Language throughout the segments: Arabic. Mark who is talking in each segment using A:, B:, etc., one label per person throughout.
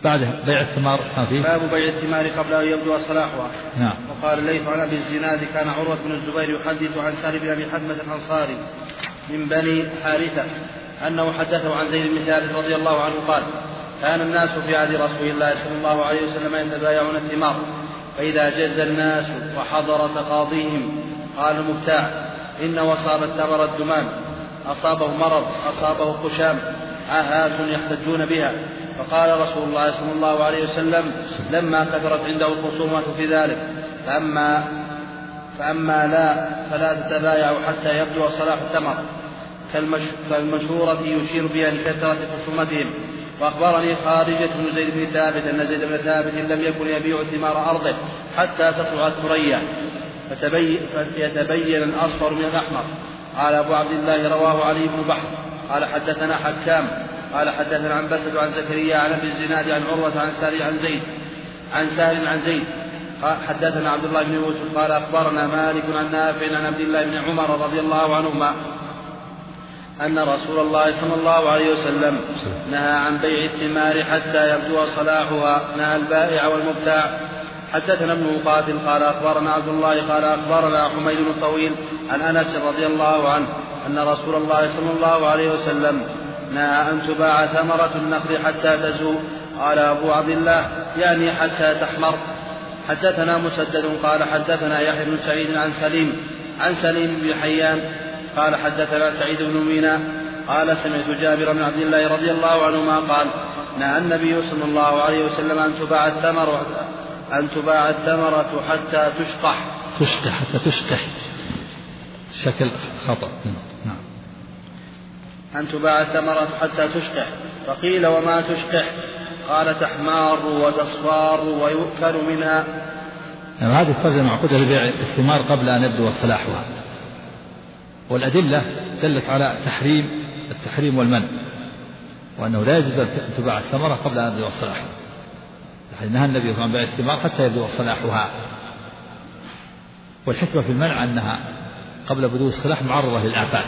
A: بعده بيع الثمار ما فيه.
B: باب بيع الثمار قبل أن يبدو صلاحها.
A: نعم.
B: وقال الليث عن أبي الزناد كان عروة بن الزبير يحدث عن سالم بن أبي حتمة الأنصاري من بني حارثة أنه حدثه عن زيد بن ثابت رضي الله عنه قال كان الناس في عهد رسول الله صلى الله عليه وسلم يتبايعون الثمار فإذا جد الناس وحضر تقاضيهم قال المبتاع إن وصاب الثمر الدمان أصابه مرض أصابه قشام عاهات يحتجون بها. فقال رسول الله صلى الله عليه وسلم لما كثرت عنده الخصومة في ذلك فأما لا فلا تتبايعوا حتى يبدو صلاح الثمر كالمشهورة يشير بها لكثرة خصومتهم. وأخبرني خارجة بن زيد بن ثابت أن زيد بن ثابت لم يكن يبيع ثمار أرضه حتى تطلع الثريا فيتبين الأصفر من الأحمر. قال أبو عبد الله رواه علي بن بحر قال حدثنا حكام قال حدثنا عن بسد عن زكريا عن أبي الزناد عن عروة عن سهل عن زيد حدثنا عبد الله بن يوسف قال أخبرنا مالك عن نافع عن عبد الله بن عمر رضي الله عنهما أن رسول الله صلى الله عليه وسلم نهى عن بيع الثمار حتى يبدو صلاحها نهى البائع والمبتاع. حدثنا ابن مقاتل قال أخبرنا عبد الله قال أخبرنا حميد الطويل عن أنس رضي الله عنه أن رسول الله صلى الله عليه وسلم نهى أن تباع ثمرة النخل حتى تزهو. قال أبو عبد الله يعني حتى تحمر. حدثنا مسدد قال حدثنا يحيى بن سعيد عن سليم بن حيان قال حدثنا سعيد بن مينا قال سمعت جابر بن عبد الله رضي الله عنهما قال نهى النبي صلى الله عليه وسلم أن تباع الثمرة حتى
A: تشقح حتى تشقح شكل خطأ. نعم.
B: أن تباع الثمرة حتى تشقح. فقيل وما تشقح؟ قال تحمار وتصفار ويؤكل منها.
A: يعني هذه الترجمة معقودة لبيع الثمار قبل أن يبدو صلاحها، والأدلة دلت على التحريم والمنع، وأنه لا يجوز أن تباع الثمرة قبل أن يبدو صلاحها. نهى النبي صلى الله عليه وسلم عن بيع الثمار حتى يبدو صلاحها. والحكمة في المنع أنها قبل بدو الصلاح معرضة للآفات،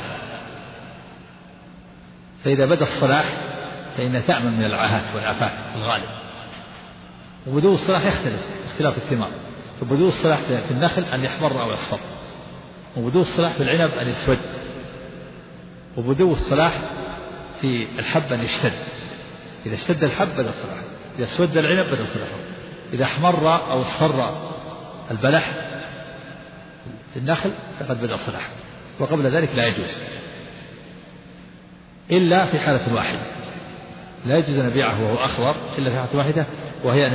A: فإذا بدأ الصلاح فإن تأمن من العاهات والآفات الغالب. وبدو الصلاح يختلف اختلاف الثمار، فبدو الصلاح في النخل أن يحمر أو يصفر، وبدو الصلاح في العنب أن يسود، وبدو الصلاح في الحب أن يشتد. إذا اشتد الحب بدأ صلاحه، إذا اسود العنب بدأ صلاحه، إذا احمر أو اصفر البلح في النخل فقد بدأ صلاحه. وقبل ذلك لا يجوز إلا في حالة واحدة، لا يجوز أن يبيعه وهو أخضر إلا في حالة واحدة، وهي أن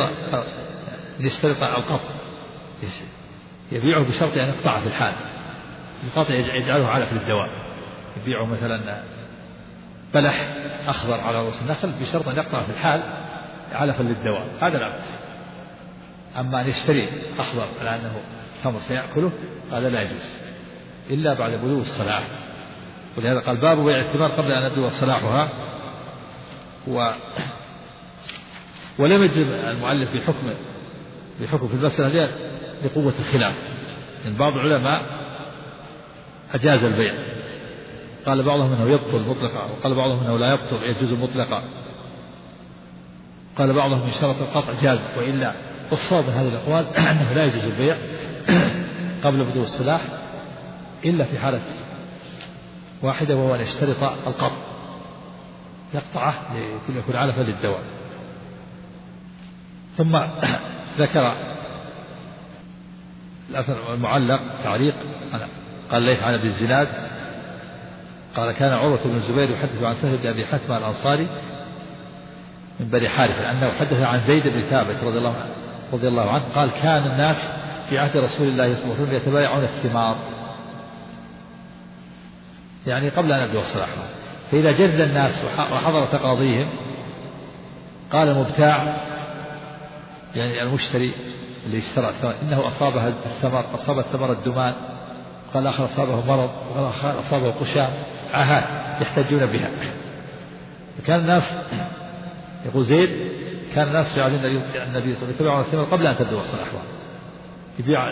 A: يشترط القطع، يبيعه بشرط أن يقطعه في الحال. القطع يجعله علف للدواء، يبيعه مثلا بلح أخضر على رؤوس النخل بشرط أن يقطع في الحال علفا للدواء، هذا لا بأس. أما أن يشتري أخضر على أنه تمر سيأكله هذا لا يجوز إلا بعد بلوغ الصلاح. ولهذا قال باب بيع الثمار قبل أن يبدو صلاحها. ولم يجب المؤلف بحكم في المسألة هذه لقوة الخلاف، يعني بعض العلماء أجاز البيع، قال بعضهم أنه يبطل مطلقا، وقال بعضهم أنه لا يبطل يجوز مطلقا، قال بعضهم يشترط القطع جاز، وإلا والصواب من هذه الأقوال أنه لا يجوز البيع قبل بدو الصلاح إلا في حالة واحدة، وهو أن يشترط القطع يقطعه ليكون علفا للدواء. ثم ذكر الأثر المعلق تعليق قال ليث عن أبي الزناد قال كان عروة بن الزبير يحدث عن سهل بن أبي حتمة الأنصاري من بني حارثة أنه حدث عن زيد بن ثابت رضي الله عنه قال كان الناس في عهد رسول الله صلى الله عليه وسلم يتبايعون الثمار، يعني قبل أن يبدو الصلاح. فإذا جد الناس وحضر تقاضيهم قال المبتاع يعني المشتري اللي اشترى إنه أصابه الثمر، أصاب الثمر الدمان، قال آخر أصابه مرض، وقال آخر أصابه قشام، عاهات يحتاجون بها. فكان الناس يقول زيد كان الناس في عهد النبي صلى الله عليه وسلم يتبعون الثمر قبل أن تبدو الصلاح، يبيع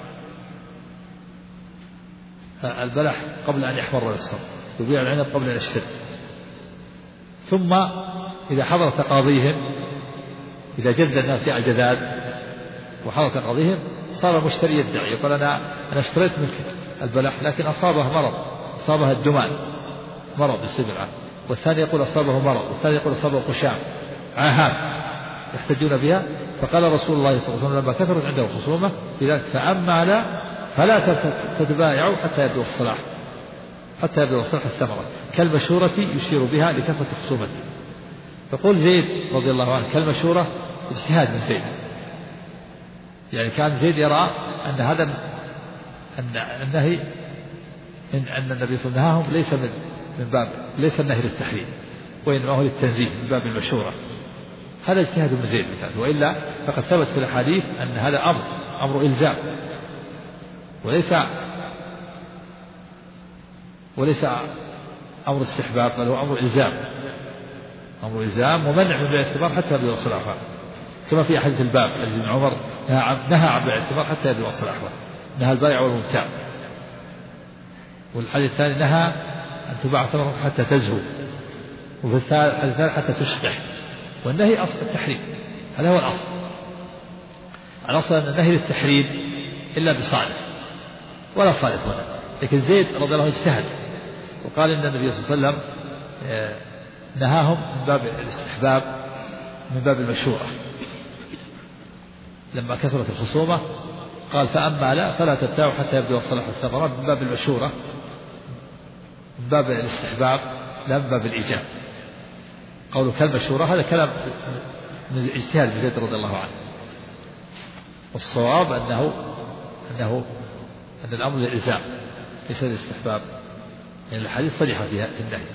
A: البلح قبل أن يحمر ويصفر، يبيع العنب قبل أن يشتد. ثم إذا حضر تقاضيهم إذا جد الناس على الجذاذ وحرك قضيهم صار المشتري يدعي يقول أنا اشتريت منك البلح لكن أصابه مرض، أصابها الدمان مرض السبعة، والثاني يقول أصابه مرض، والثاني يقول أصابه قشام، عاهات يحتجون بها. فقال رسول الله صلى الله عليه وسلم لما كثرت عنده خصومة لذلك فأما لا فلا تتبايعوا حتى يبدو الصلاح، حتى يبدو الصلاح الثمرة كالمشورة يشير بها لكثرة خصومته. يقول زيد رضي الله عنه كالمشورة اجتهاد من زيد، يعني كان زيد يرى أن هذا النهي أن النبي صلى الله عليه وسلم نهاهم ليس من باب ليس النهي للتحريم وإنما هو للتنزيه من باب المشورة. هذا اجتهاد من زيد مثلا، وإلا فقد ثبت في الحديث أن هذا أمر إلزام وليس أمر استحباب، بل هو أمر إلزام، أمر إلزام ومنع من بيع الثمار حتى يبدو صلاحها، كما في حديث الباب الذي ابن عمر نهى عن بيع الثمار حتى يبدو صلاحها، نهى البائع والمبتاع. والحديث الثاني نهى أن تباع الثمر حتى تزهو، وفي الحديث الثالث حتى تشبح. والنهي أصل التحريم، هذا هو الأصل. الأصل أن النهي للتحريم إلا بصالح ولا صالح هنا، لكن زيد رضي الله عنه اجتهد وقال إن النبي صلى الله عليه وسلم نهاهم من باب الاستحباب من باب المشورة لما كثرت الخصومة، قال فأما لا فلا تبتاعوا حتى يبدو صلاح الثمرات من باب المشورة من باب الاستحباب لا من باب الإيجاب. قوله كالمشورة هذا كلام من اجتهاد زيد رضي الله عنه، والصواب أن الأمر للإلزام ليس للاستحباب، يعني الحديث صريحة في النهي.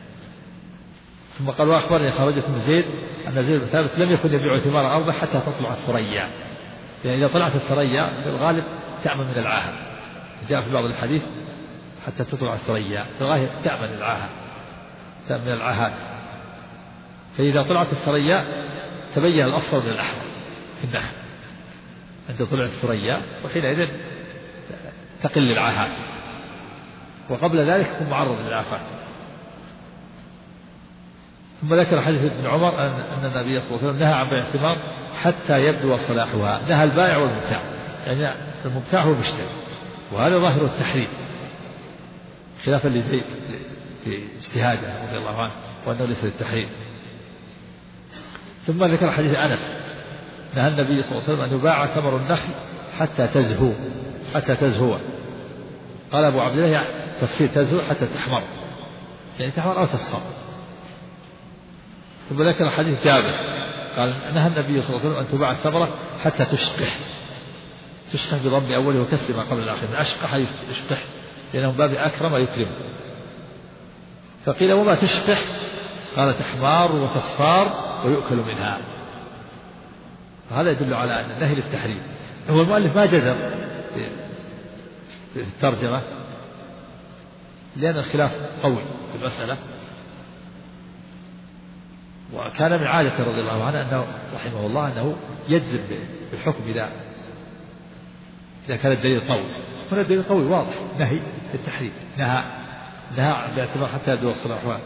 A: ثم قال وأخبرني خرجت من زيد أن زيد بن ثابت لم يكن يبيع ثمار أرضه حتى تطلع الثريا، يعني إذا طلعت الثريا في الغالب تأمن من العاهة، جاء في بعض الحديث حتى تطلع الثريا في الغالب تأمن العاهة، تأمن من العاهات. فإذا طلعت الثريا تبين الأصفر من الأحمر في النخل عند طلع الثريا، وحينئذ تقل العاهات، وقبل ذلك يكون معرض للآفات. ثم ذكر حديث ابن عمر أن النبي صلى الله عليه وسلم نهى عن بيع الثمار حتى يبدو صلاحها، نهى البائع والمبتاع، يعني المبتاع هو المشتري، وهذا ظاهر التحريم خلافا لزيد في اجتهاده رضي الله عنه وأنه ليس للتحريم. ثم ذكر حديث أنس نهى النبي صلى الله عليه وسلم أن يباع ثمر النخل حتى تزهو. قال أبو عبد الله تفسير تزهو حتى تحمر، يعني تحمر أو تصفر. ثم ذكر حديث جابر قال نهى النبي صلى الله عليه وسلم أن تباع الثمرة حتى تشقح بضم أوله وكسر ما قبل الآخر، من أشقح يشقح لأنه باب أكرم ويكرم. فقيل وما تشقح؟ قال تحمار وتصفار ويؤكل منها. هذا يدل على أن النهي للتحريم. هو المؤلف ما جزم في الترجمة لأن الخلاف قوي في المسألة، وكان من عادة رضي الله عنه أنه رحمه الله أنه يجزم بالحكم إذا كان الدليل قوي. هنا الدليل قوي واضح، نهي للتحريم، نهى باعتبار حتى يبدو صلاحها،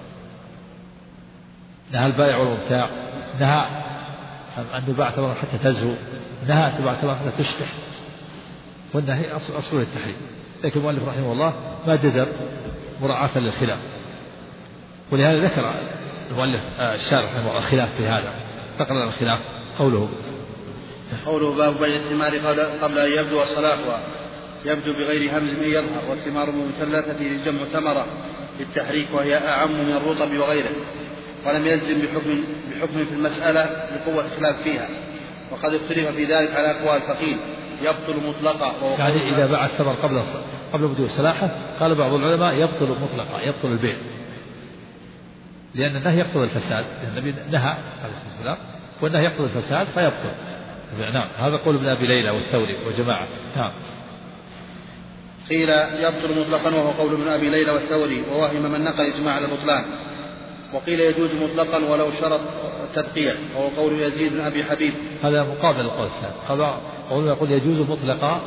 A: نهى البائع والمبتاع، نهى أن يباع ثمرا حتى تزهو، نهى أن تباع ثمرا حتى تشبح، والنهي أصل للتحريم. لكن المؤلف رحمه الله ما جزم مراعاة للخلاف، ولهذا ذكر المؤلف الشارح رحمه الله الخلاف في هذا. فقرأ الخلاف قوله
B: باب بيع الثمار قبل أن يبدو صلاحها، يبدو بغير همز أن يظهر، والثمار المثلثة للجمع ثمرة للتحريك وهي أعم من الرطب وغيره، ولم يلزم بحكم في المسألة لقوة خلاف فيها، وقد اختلف في ذلك على أقوال، فقيل يبطل مطلقا،
A: يعني إذا باع الثمر قبل بدو صلاحه قال بعض العلماء يبطل مطلقا، يبطل البيع، لأن النهي يقتضي الفساد، النبي نهى عليه الصلاة والسلام والنهي يقتضي الفساد فيبطل. نعم، هذا قول ابن أبي ليلى والثوري وجماعة. نعم.
B: قيل يبطل مطلقا وهو قول ابن أبي ليلى والثوري، ووهم من نقل إجماع على البطلان. وقيل يجوز مطلقا ولو شرط التبقية، وهو قول يزيد بن أبي حبيب.
A: هذا مقابل القول الثاني، هذا قول يقول يجوز مطلقا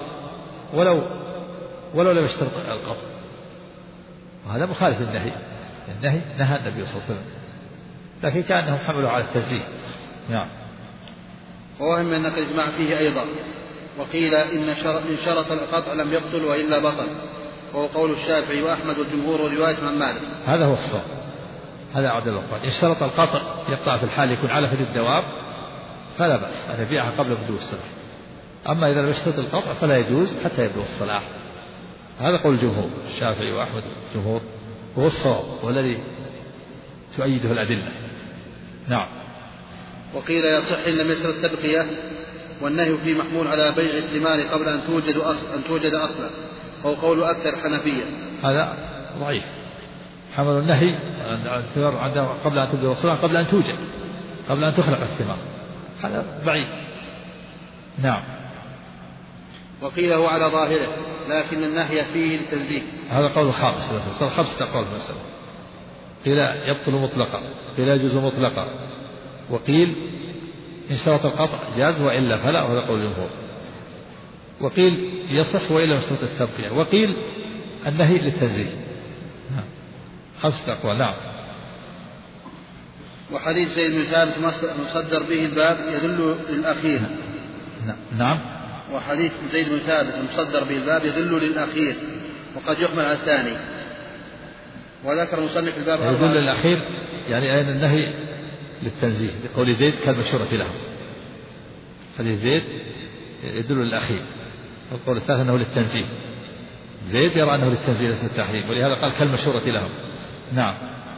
A: ولو لم يشترط القطع، وهذا مخالف النهي نهى النبي صلى الله عليه وسلم، لكن كأنهم حملوا على التنزيه. نعم.
B: ووهم أن الإجماع فيه أيضا. وقيل إن شرط القطع لم يبطل وإلا بطل، وهو قول الشافعي وأحمد والجمهور ورواية عن مالك.
A: هذا هو الصواب، هذا عدل القول. إن شرط القطع يقطع في الحال يكون على فد الدواب فلا بأس أن يبيعها قبل بدو الصلاح. أما إذا لم يشترط القطع فلا يجوز حتى يبدو الصلاح. هذا قول الجمهور الشافعي وأحمد والجمهور، وهو الصواب والذي تؤيده الأدلة. نعم.
B: وقيل يصح إن لم يشترط التبقية، والنهي فيه محمول على بيع الثمار قبل أن توجد أصلا، وهو قول أكثر حنفية.
A: هذا ضعيف. حمل النهي عن الثمار قبل أن تبدو الصلاح، قبل أن توجد، قبل أن تخلق الثمار، هذا بعيد. نعم.
B: وقيل هو على ظاهره، لكن النهي فيه للتنزيه.
A: هذا قول الخامس، صار 5 أقوال في المسألة. قيل يبطل مطلقا، قيل يجوز مطلقا، وقيل إن شرط القطع جاز وإلا فلا، وهذا قول الجمهور. وقيل يصح وإلا يشترط التبقية، وقيل النهي للتنزيه. 5 أقوال. نعم.
B: وحديث زيد بن ثابت مصدر به الباب يدل للأخير.
A: نعم.
B: وحديث زيد بن ثابت مصدر به الباب يدل للأخير، وقد يحمل على الثاني. وذكر مصنف الباب
A: يدل للأخير يعني أين النهي للتنزيه، بقول زيد كالمشهورة له. حديث زيد يدل للأخير، والقول الثالث أنه للتنزيه. زيد يرى أنه للتنزيه ليس التحريم، ولهذا قال كالمشهورة له. نعم.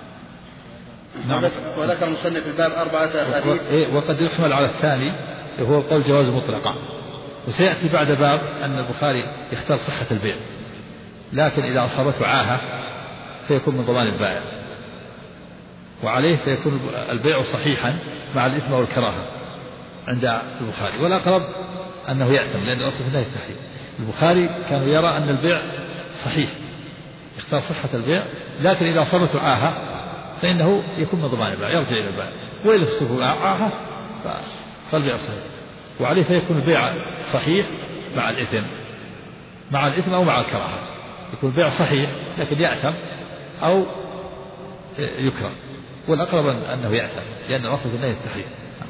B: وذكر مصنف الباب 4 أحاديث.
A: وقد يحمل على الثاني وهو قول جواز مطلقا. وسيأتي بعد باب أن البخاري يختار صحة البيع، لكن إذا أصابته عاهة فيكون من ضمان البائع، وعليه فيكون البيع صحيحا مع الإثم والكراهة عند البخاري. والأقرب أنه يأثم، لأن الأصل في النهي التحريم. البخاري كان يرى أن البيع صحيح، يختار صحة البيع، لكن إذا أصابته عاهة فإنه يكون من ضمان البائع، يرجع إلى البائع. وإذا تصيبه عاهة فالبيع صحيح، وعليه فيكون البيع صحيح مع الإثم أو مع الكراهة. يكون البيع صحيح لكن يأثم أو يكره، والأقرب أنه يأثم، لأن الأصل في النهي التحريم.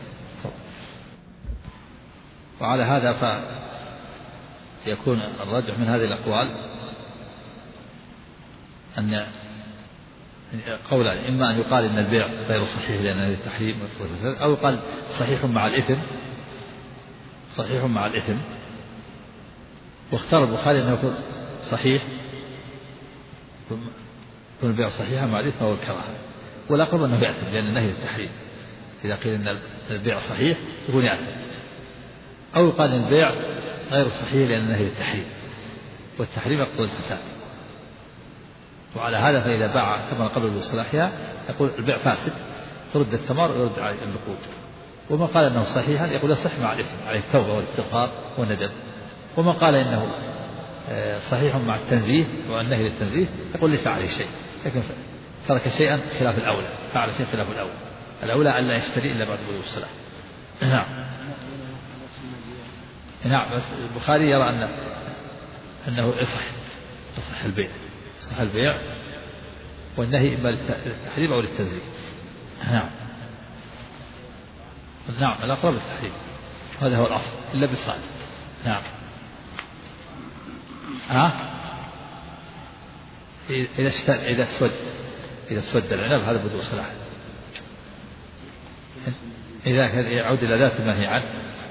A: وعلى هذا فيكون الرجح من هذه الأقوال أن قولان: إما أن يقال إن البيع غير صحيح لأن النهي التحريم، أو يقال صحيح مع الإثم، صحيح مع الإثم. واختار البخاري أنه يكون صحيح، يكون البيع صحيحا مع الإثم والكراهة، والأقرب أنه يأثم لأن النهي التحريم. إذا قيل أن البيع صحيح يكون يأثم، أو يقال أن البيع غير صحيح لأن النهي التحريم، والتحريم يقتضي الفساد. وعلى هذا فإذا باع ثمرة قبل بصلاحها يقول البيع فاسد، ترد الثمار ويرد على النقود. ومن قال أنه صحيحا يقول يصح مع الإثم، عليه التوبة والاستغفار والندم. ومن قال إنه صحيح مع التنزيه والنهي للتنزيه يقول ليس عليه شيء، لكن ترك شيئا خلاف الأولى، فعل شيء خلاف الأولى أن لا يشتري إلا بعد بلوغ الصلاح. نعم. بس البخاري يرى أنه يصح البيع والنهي إما للتحريم أو للتنزيه. نعم. الأقرب للتحريم، هذا هو الأصل إلا بالصائد. نعم. إذا اسود العنب هذا بدو صلاح. إذا يعود إلى ذات المنهي عنه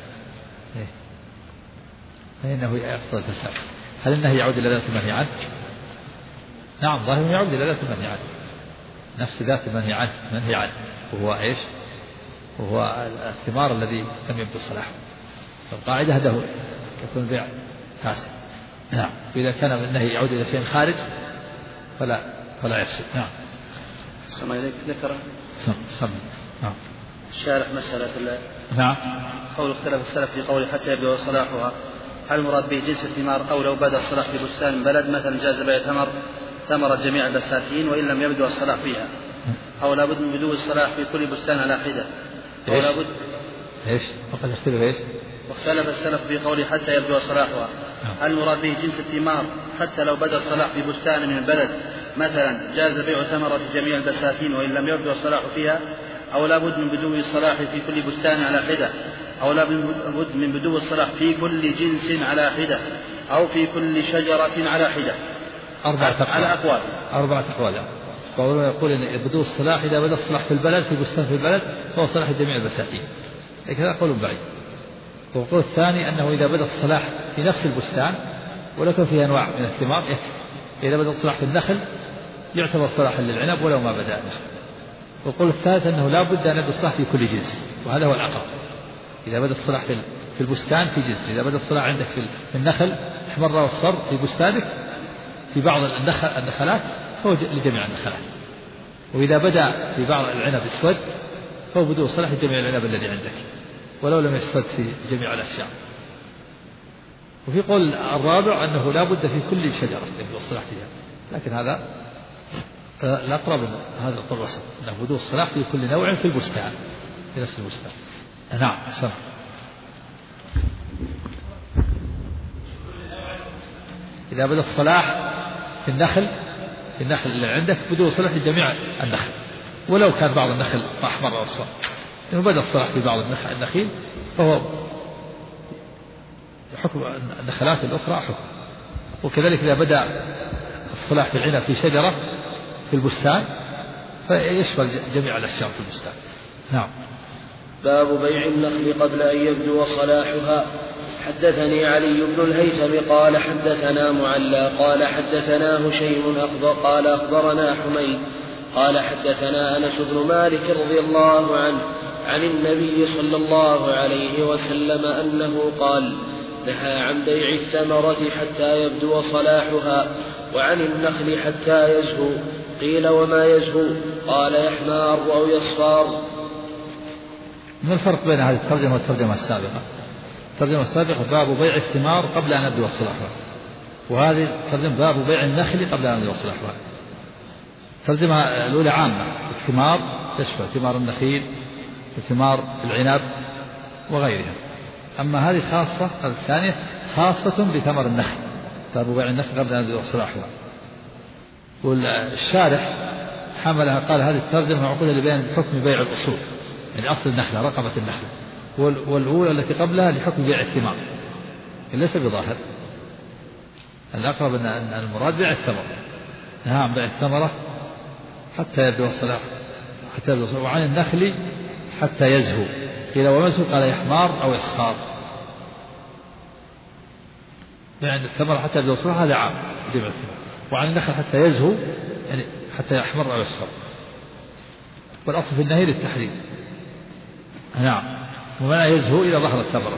A: فإنه يقتضي الفساد. هل النهي يعود إلى ذات المنهي عنه؟ نعم، ظاهره يعود إلى ذات المنهي عنه، نفس ذات المنهي عنه، وهو إيش؟ وهو الثمار الذي لم يبدو صلاحه. القاعدة هذا هو يكون البيع فاسد. نعم. إذا كان النهي يعود إلى شيء خارج فلا يفسد. نعم.
B: السلام عليك. ذكر
A: نعم
B: الشارح مسألة
A: نعم
B: قول اختلف السلف في قوله حتى يبدو صلاحها، هل المراد به جنس الثمار أو لو بدا الصلاح في بستان بلد مثلا جاز بيع ثمر جميع البساتين وإن لم يبدو الصلاح فيها، أو لابد من بدو الصلاح في كل بستان على حدة، أو لابد
A: ايش؟ وقد اختلف ايش؟
B: واختلف السلف في قوله حتى يبدو صلاحها، هل المراد به جنس الثمار حتى لو بدا الصلاح في بستان من البلد مثلا جاز بيع ثمرة جميع البساتين وإن لم يبدو الصلاح فيها، أو لا بد من بدو الصلاح في كل بستان على حدة، أو لا بد من بدو الصلاح في كل جنس على حدة، أو في كل شجرة على حدة. على أقوال.
A: 4 أقوال. قولنا يقول إن بدو الصلاح إذا بدأ الصلاح في البلد في بستان في البلد فهو صلاح جميع البساتين، لكن هذا قول بعيد. والقول الثاني أنه إذا بدأ الصلاح في نفس البستان ولكن فيه أنواع من الثمار يكفي. إذا بدأ الصلاح في النخل يعتبر صلاحا للعنب ولو ما بدأ النخل. والقول الثالث أنه لا بد أن يبدأ الصلاح في كل جنس، وهذا هو الأقرب. إذا بدأ الصلاح في البستان في جنس، إذا بدأ الصلاح عندك في النخل احمر واصفر في بستانك في بعض النخلات فهو لجميع النخلات. وإذا بدأ في بعض العنب اسود فهو بدو الصلاح لجميع العنب الذي عندك ولو لم يسود في جميع الأشجار. وفي قول الرابع أنه لا بد في كل شجرة يبدو الصلاح فيها، لكن هذا الأقرب هذا القول الوسط، أنه بدو الصلاح في كل نوع في البستان في نفس البستان. نعم سمع. إذا بدأ الصلاح في النخل اللي عندك بدو الصلاح لجميع النخل ولو كان بعض النخل أحمر أو أصفر، إنه بدأ الصلاح في بعض النخيل فهو حكم النخلات الأخرى حكم. وكذلك إذا بدأ الصلاح في العنب في شجرة في البستان فيشمل جميع الأشجار في البستان. نعم.
C: باب بيع النخل قبل أن يبدو صلاحها. حدثني علي بن الهيثم قال حدثنا معلى قال حدثنا هشيم قال أخبرنا حميد قال حدثنا أنس بن مالك رضي الله عنه عن النبي صلى الله عليه وسلم أنه قال: نهى عن بيع الثمرة حتى يبدو صلاحها، وعن النخل حتى يزهو. قيل: وما يزهو؟ قال: يحمار أو يصفار.
A: ما الفرق بين هذه الترجمة والترجمة السابقة؟ الترجمة السابقة باب بيع الثمار قبل أن يبدو صلاحها، وهذه الترجمة باب بيع النخل قبل أن يبدو صلاحها. الترجمة الأولى عامة، الثمار تشمل ثمار النخيل وثمار العنب وغيرها، أما هذه خاصة الثانية خاصة بثمر النخل، باب بيع النخل قبل أن يبدو صلاحها. والشارح حملها قال هذه الترجمة معقودة لبيان حكم بيع الأصول، يعني أصل النخلة رقبة النخلة، والأولى التي قبلها لحكم بيع الثمار، ليس بظاهر. الأقرب أن المراد بيع الثمرة، نهى عن بيع الثمرة حتى يبدو الصلاح، وعن النخل حتى يزهو. قيل: وما يزهو؟ قال: يحمار أو يصفار. يعني الثمرة حتى يبدو الصلاح هذا عام جمع الثمار، وعن النخل حتى يزهو يعني حتى يحمر أو يصفر، والأصل في النهي للتحريم. نعم. وما يزهو إذا ظهرت ثمرة.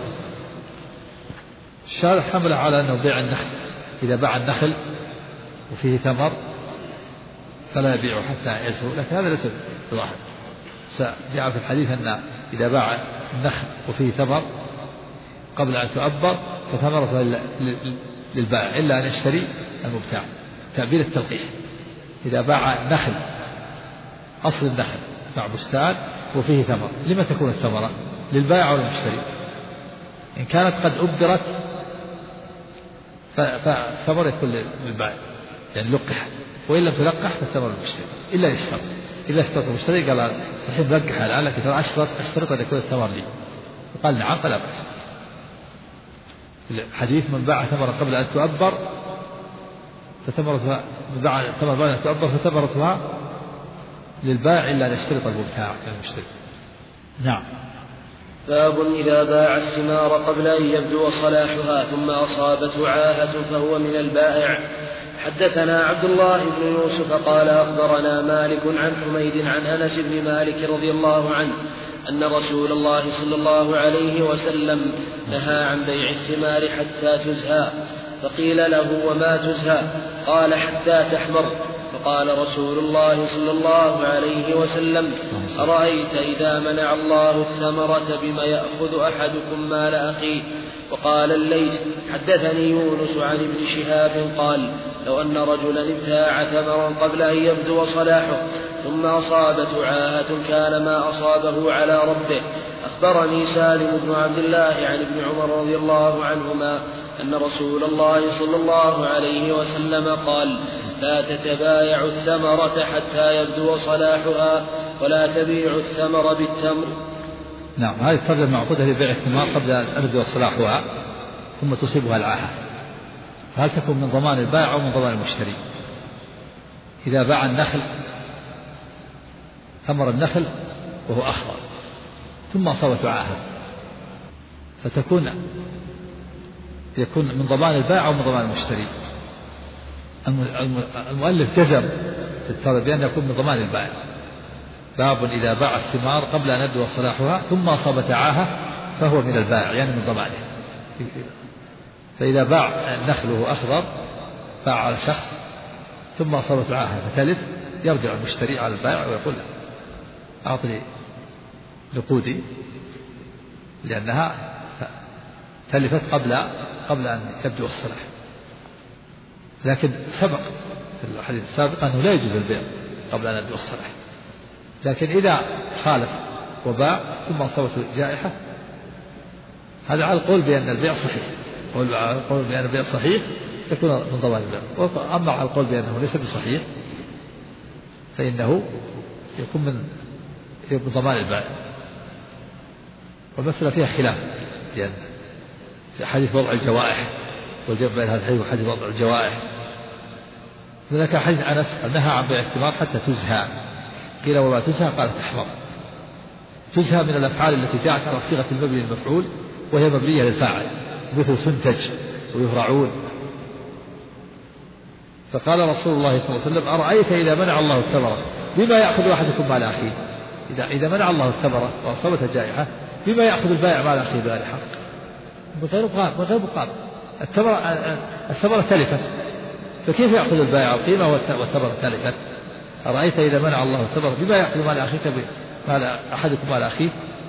A: الشارع حمل على أنه بيع النخل، إذا باع النخل وفيه ثمر فلا يبيعه حتى يزهو، لكن هذا ليس بظاهر. جاء في الحديث أن إذا باع النخل وفيه ثمر قبل أن تؤبر فثمرته للبائع إلا أن يشتري المبتاع، تعبير التلقيح. إذا باع النخل أصل النخل باع بستان وفيه ثمر، لما تكون الثمرة؟ للبائع أو للمشتري؟ إن كانت قد أبرت فالثمر يكون للبائع يعني لقح، وإن لم تلقح فالثمر للمشتري إلا يشترط. إلا اشترط المشتري قال: صحيح بلقح الآن لكن ترى أشترط أن يكون الثمر لي، قال: نعم فلا بأس. الحديث: من باع ثمرة قبل أن تؤبر فثمرتها، من باع ثمرة قبل أن تؤبر فثمرتها للبائع إلا أن يشترط المبتاع المشتري. نعم.
C: باب إذا باع الثمار قبل أن يبدو صلاحها ثم أصابته عاهة فهو من البائع. حدثنا عبد الله بن يوسف قال أخبرنا مالك عن حميد عن أنس بن مالك رضي الله عنه أن رسول الله صلى الله عليه وسلم نهى عن بيع الثمار حتى تزهى. فقيل له: وما تزهى؟ قال: حتى تحمر. فقال رسول الله صلى الله عليه وسلم: أرأيت إذا منع الله الثمرة بما يأخذ أحدكم مال أخيه؟ وقال الليث: حدثني يونس عن ابن شهاب قال: لو أن رجلا ابتاع ثمرا قبل أن يبدو صلاحه ثم أصابته عاهة كان ما أصابه على ربه. أخبرني سالم بن عبد الله عن ابن عمر رضي الله عنهما أن رسول الله صلى الله عليه وسلم قال: لا تتبايعوا الثمرة حتى يبدو صلاحها، ولا تبيع الثمر بالتمر.
A: نعم، هذه الترجمة معقودة لبيع الثمار قبل أن يبدو صلاحها ثم تصيبها العاهة، فهل تكون من ضمان البائع أو من ضمان المشتري؟ إذا باع النخل، ثمر النخل وهو أخضر ثم أصابته عاهة، يكون من ضمان البائع أو من ضمان المشتري؟ المؤلف جزم في الترجمة بأن يكون من ضمان البائع. باب إذا باع الثمار قبل أن يبدو صلاحها ثم أصابت عاهة فهو من البائع، يعني من ضمانه. فإذا باع نخله أخضر، باع على شخص ثم أصابت عاهة فتلف، يرجع المشتري على البائع ويقول أعطني نقودي، لأنها تلفت قبل أن يبدو الصلاح. لكن سبق في الحديث السابق أنه لا يجوز البيع قبل أن يبدو الصلاح، لكن إذا خالف وباع ثم أصابته جائحة، هذا على القول بأن البيع صحيح، والقول بأن البيع صحيح تكون من ضمان البيع. أما على القول بأنه ليس بصحيح فإنه يكون من ضمان البائع. والمسألة فيها خلاف، لأن في حديث وضع الجوائح، والجمع بين هذا الحديث وحديث وضع الجوائح. هناك حديث أنس نهى عن بيع الثمار حتى تزهى، قيل وما تزهى؟ قال تحمر. تزهى من الأفعال التي جاءت على صيغة المبني للمفعول وهي مبنية للفاعل، مثل تنتج ويهرعون. فقال رسول الله صلى الله عليه وسلم: أرأيت إذا منع الله الثمرة بما يأخذ أحدكم مال أخيه؟ إذا منع الله الثمرة وأصابتها جائحة، بما يأخذ البائع مال أخيه بغير حق؟ من غير مقابل. الثمرة تلفت، فكيف يأخذ البائع القيمة والثمرة تلفت؟ أرأيت إذا منع الله الثمرة بما يأخذ مال أخيك مال أحدكم مال أخيه؟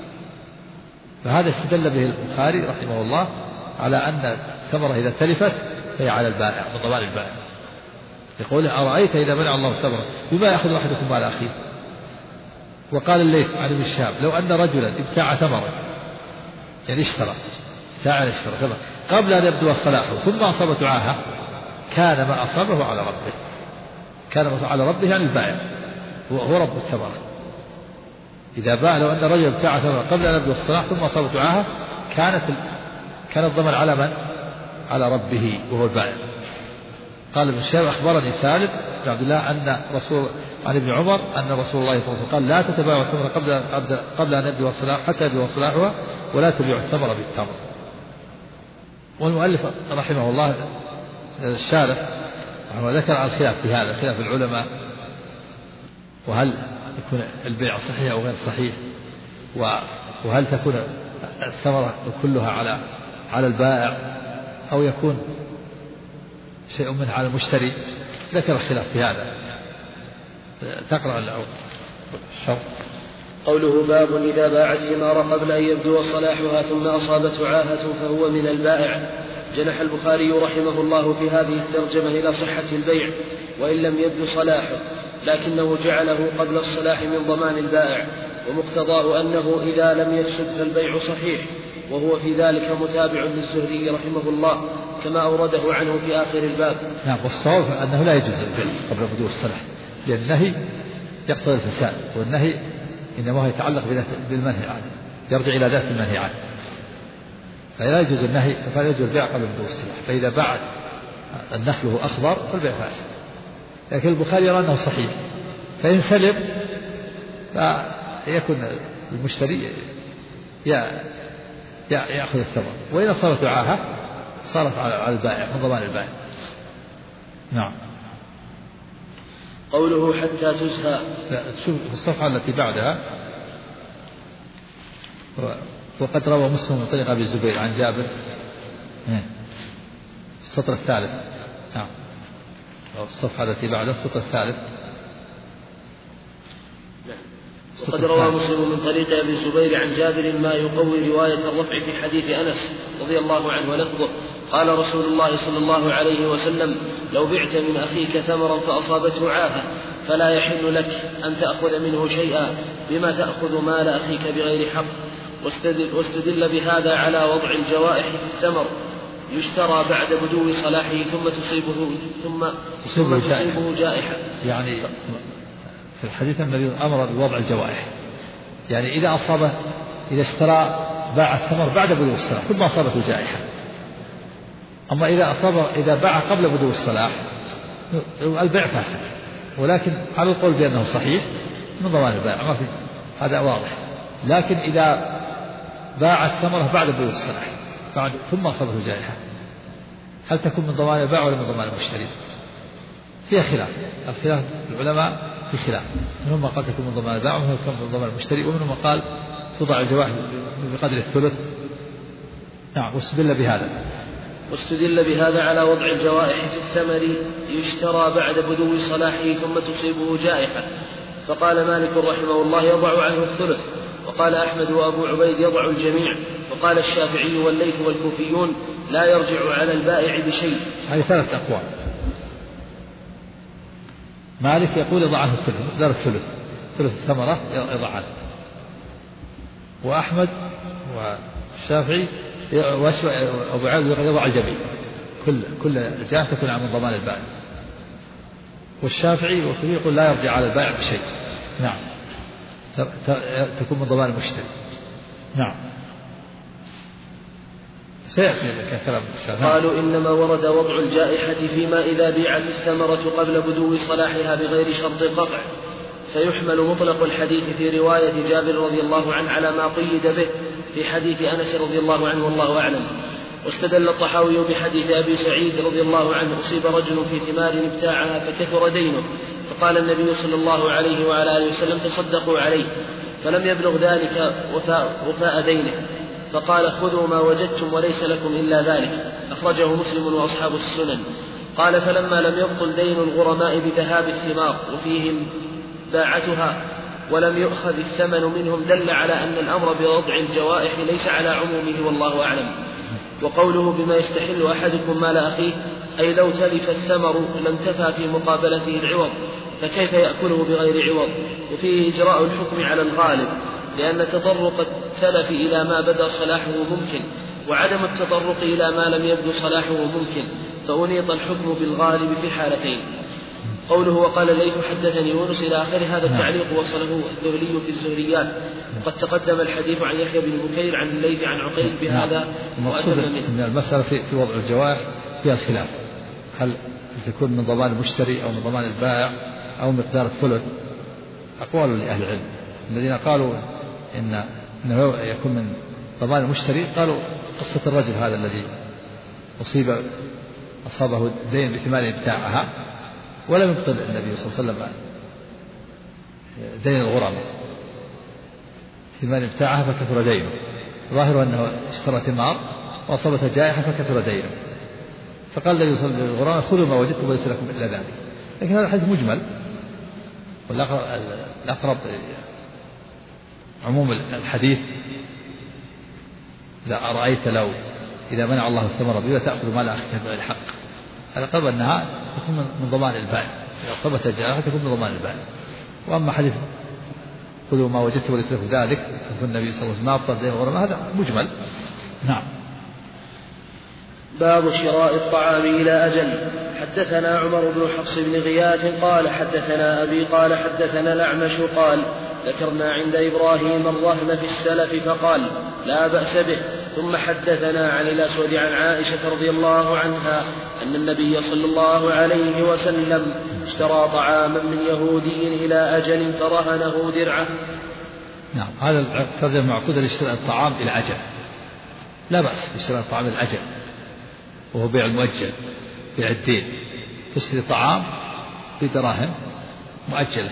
A: فهذا استدل به البخاري رحمه الله على أن الثمرة إذا تلفت فهي على البائع، من ضمان البائع. يقول: أرأيت إذا منع الله الثمرة بما يأخذ أحدكم مال أخيه؟ وقال الليث عن ابن شهاب: لو أن رجلا ابتاع ثمرا، يعني اشترى ثمرا قبل أن يبدو صلاحه ثم أصابته عاهة، كان ما أصابه على ربه. كان على ربه يعني البائع هو رب الثمرة. إذا باع، لو أن رجلا ابتاع ثمرا قبل أن يبدو الصلاح ثم أصابته عاهة، كان الضمن على من؟ على ربه وهو البائع. قال ابن شهاب: أخبرني سالم بن عبد الله عن ابن عمر أن رسول الله صلى الله عليه وسلم قال: لا تتباع الثمرة قبل أن يبدو الصلاح حتى يبدو صلاحها، ولا تبيع الثمرة بالتمر. والمؤلف رحمه الله الشارح ذكر على الخلاف في هذا، خلاف العلماء، وهل يكون البيع صحيح أو غير صحيح، وهل تكون الثمرة كلها على البائع أو يكون شيء منها على المشتري. ذكر الخلاف في هذا. تقرأ الشرط.
C: قوله: باب إذا باع الثمار قبل أن يبدو صلاحها ثم أصابته عاهة فهو من البائع. جنح البخاري رحمه الله في هذه الترجمة إلى صحة البيع وإن لم يبدو صلاحه، لكنه جعله قبل الصلاح من ضمان البائع، ومقتضاه أنه إذا لم يفسد فالبيع صحيح، وهو في ذلك متابع للزهري رحمه الله كما أورده عنه في آخر الباب.
A: نعم، والصواب أنه لا يجوز البيع قبل بدو الصلاح، لأن النهي يقتضي الفساد، والنهي إنما هو يتعلق بالمنهي عنه، يرجع إلى ذات المنهي عنه، فلا يجوز النهي، فلا يجوز البيع قبل بدو الصلاح. فإذا باع النخل أخضر فالبيع فاسد، لكن البخاري يرى أنه صحيح، فإن سلم فيكون المشتري يأخذ الثمر، وإن صارت عاهة صارت على البائع، من ضمان البائع. نعم.
C: قوله حتى تزهى.
A: شوف في الصفحة التي بعدها: وقد روى مسلم من طريق أبي الزبير عن جابر، السطر الثالث. نعم، الصفحة التي بعدها السطر الثالث.
C: وقد روى مسلم من طريق أبي الزبير عن جابر ما يقوي رواية الرفع في حديث أنس رضي الله عنه ولفظه: قال رسول الله صلى الله عليه وسلم: لو بعت من أخيك ثمرا فأصابته عاهة فلا يحل لك أن تأخذ منه شيئا، بما تأخذ مال أخيك بغير حق. واستدل بهذا على وضع الجوائح في الثمر يشترى بعد بدو صلاحه ثم تصيبه جائحة.
A: يعني في الحديث النبي أمر بوضع الجوائح، يعني إذا أصابه، إذا اشترى باع الثمر بعد بدو الصلاح ثم أصابته الجائحة. أما إذا باع قبل بدو الصلاح البيع فاسد، ولكن على القول بأنه صحيح من ضمان البائع، ما في هذا واضح. لكن إذا باع الثمرة بعد بدو الصلاح ثم أصابته الجائحة، هل تكون من ضمان البائع ولا من ضمان المشتري؟ فيها خلاف، الخلاف العلماء في خلاف، منهم من قال تكون من ضمان البائع ومنهم من ضمان المشتري، ومنهم من قال توضع الجوائح بقدر الثلث. نعم.
C: واستدل بهذا على وضع الجوائح في الثمر يشترى بعد بدو صلاحه ثم تصيبه جائحة، فقال مالك رحمه الله يضع عنه الثلث، وقال أحمد وأبو عبيد يضع الجميع، وقال الشافعي والليث والكوفيون لا يرجع على البائع بشيء.
A: هذه 3 أقوال. مالك يقول يضع عنه الثلث، مقدار الثلث، ثلث الثمرة يضع عنه، وأحمد والشافعي وأبو عبيد يضع الجميع، كل جائحة تكون من ضمان البائع، والشافعي والكوفي يقول لا يرجع على البائع بشيء. نعم. تكون من ضمان المشتري. نعم. سيأتي كلام الشافعي.
C: قالوا إنما ورد وضع الجائحة فيما إذا بيعت الثمرة قبل بدو صلاحها بغير شرط قطع، فيحمل مطلق الحديث في رواية جابر رضي الله عنه على ما قيد به في حديث أنس رضي الله عنه والله أعلم. واستدل الطحاوي بحديث أبي سعيد رضي الله عنه أصيب رجل في ثمار ابتاعها فكثر دينه، فقال النبي صلى الله عليه وعلى آله وسلم تصدقوا عليه، فلم يبلغ ذلك وفاء دينه، فقال خذوا ما وجدتم وليس لكم إلا ذلك، أخرجه مسلم وأصحاب السنن. قال فلما لم يبطل دين الغرماء بذهاب الثمار وفيهم باعتها ولم يؤخذ الثمن منهم، دل على أن الأمر بوضع الجوائح ليس على عمومه والله أعلم. وقوله بما يستحل أحدكم مال أخيه، أي لو تلف الثمر لانتفى في مقابلته العوض، فكيف يأكله بغير عوض؟ وفيه إجراء الحكم على الغالب، لأن تطرق التلف إلى ما بدا صلاحه ممكن، وعدم التطرق إلى ما لم يبدو صلاحه ممكن، فأنيط الحكم بالغالب في الحالتين. قوله وقال الليث حدثني يونس إلى آخر هذا التعليق وصله الذهلي في الزهريات، وقد تقدم الحديث عن يحيى بن بكير عن الليث عن عقيل بهذا.
A: المقصود أن المسألة في وضع الجوائح فيها الخلاف، هل تكون من ضمان المشتري أو من ضمان البائع أو مقدار الثلث. أقوال لأهل العلم الذين قالوا إنه يكون من ضمان المشتري، قالوا قصة الرجل هذا الذي أصابه دين بثمار ابتاعها ولم يبطل النبي صلى الله عليه وسلم دين الغرماء، ثمار ابتاعها فكثر دينه، ظاهر أنه اشترى ثمار وأصابته جائحة فكثر دينه، فقال النبي صلى الله عليه وسلم للغرماء خذوا ما وجدتم وليس لكم إلا ذلك. لكن هذا الحديث مجمل، والأقرب عموم الحديث لا أرأيت لو إذا منع الله الثمر بما تأخذ مال أخيك بغير حق، على قلب أنها تكون من ضمان البائع، إذا أصابت الجائحة تكون من ضمان البائع. وأما حديث خذوا ما وجدتم وليس لكم ذلك يقول النبي صلى الله عليه وسلم ما أبطل دين الغرماء، هذا مجمل. نعم.
C: باب شراء الطعام إلى أجل. حدثنا عمر بن حفص بن غياث قال حدثنا أبي قال حدثنا الأعمش قال ذكرنا عند إبراهيم الرهن في السلف فقال لا بأس به. ثم حدثنا عن الأسود عن عائشة رضي الله عنها أن النبي صلى الله عليه وسلم اشترى طعاما من يهودي إلى أجل فرهنه درعه.
A: نعم. هذا الترجمة معقودة لاشتراء الطعام إلى أجل، لا بأس باشتراء الطعام إلى أجل، وهو بيع المؤجل، بيع الدين، تشتري طعام بدراهم مؤجلة،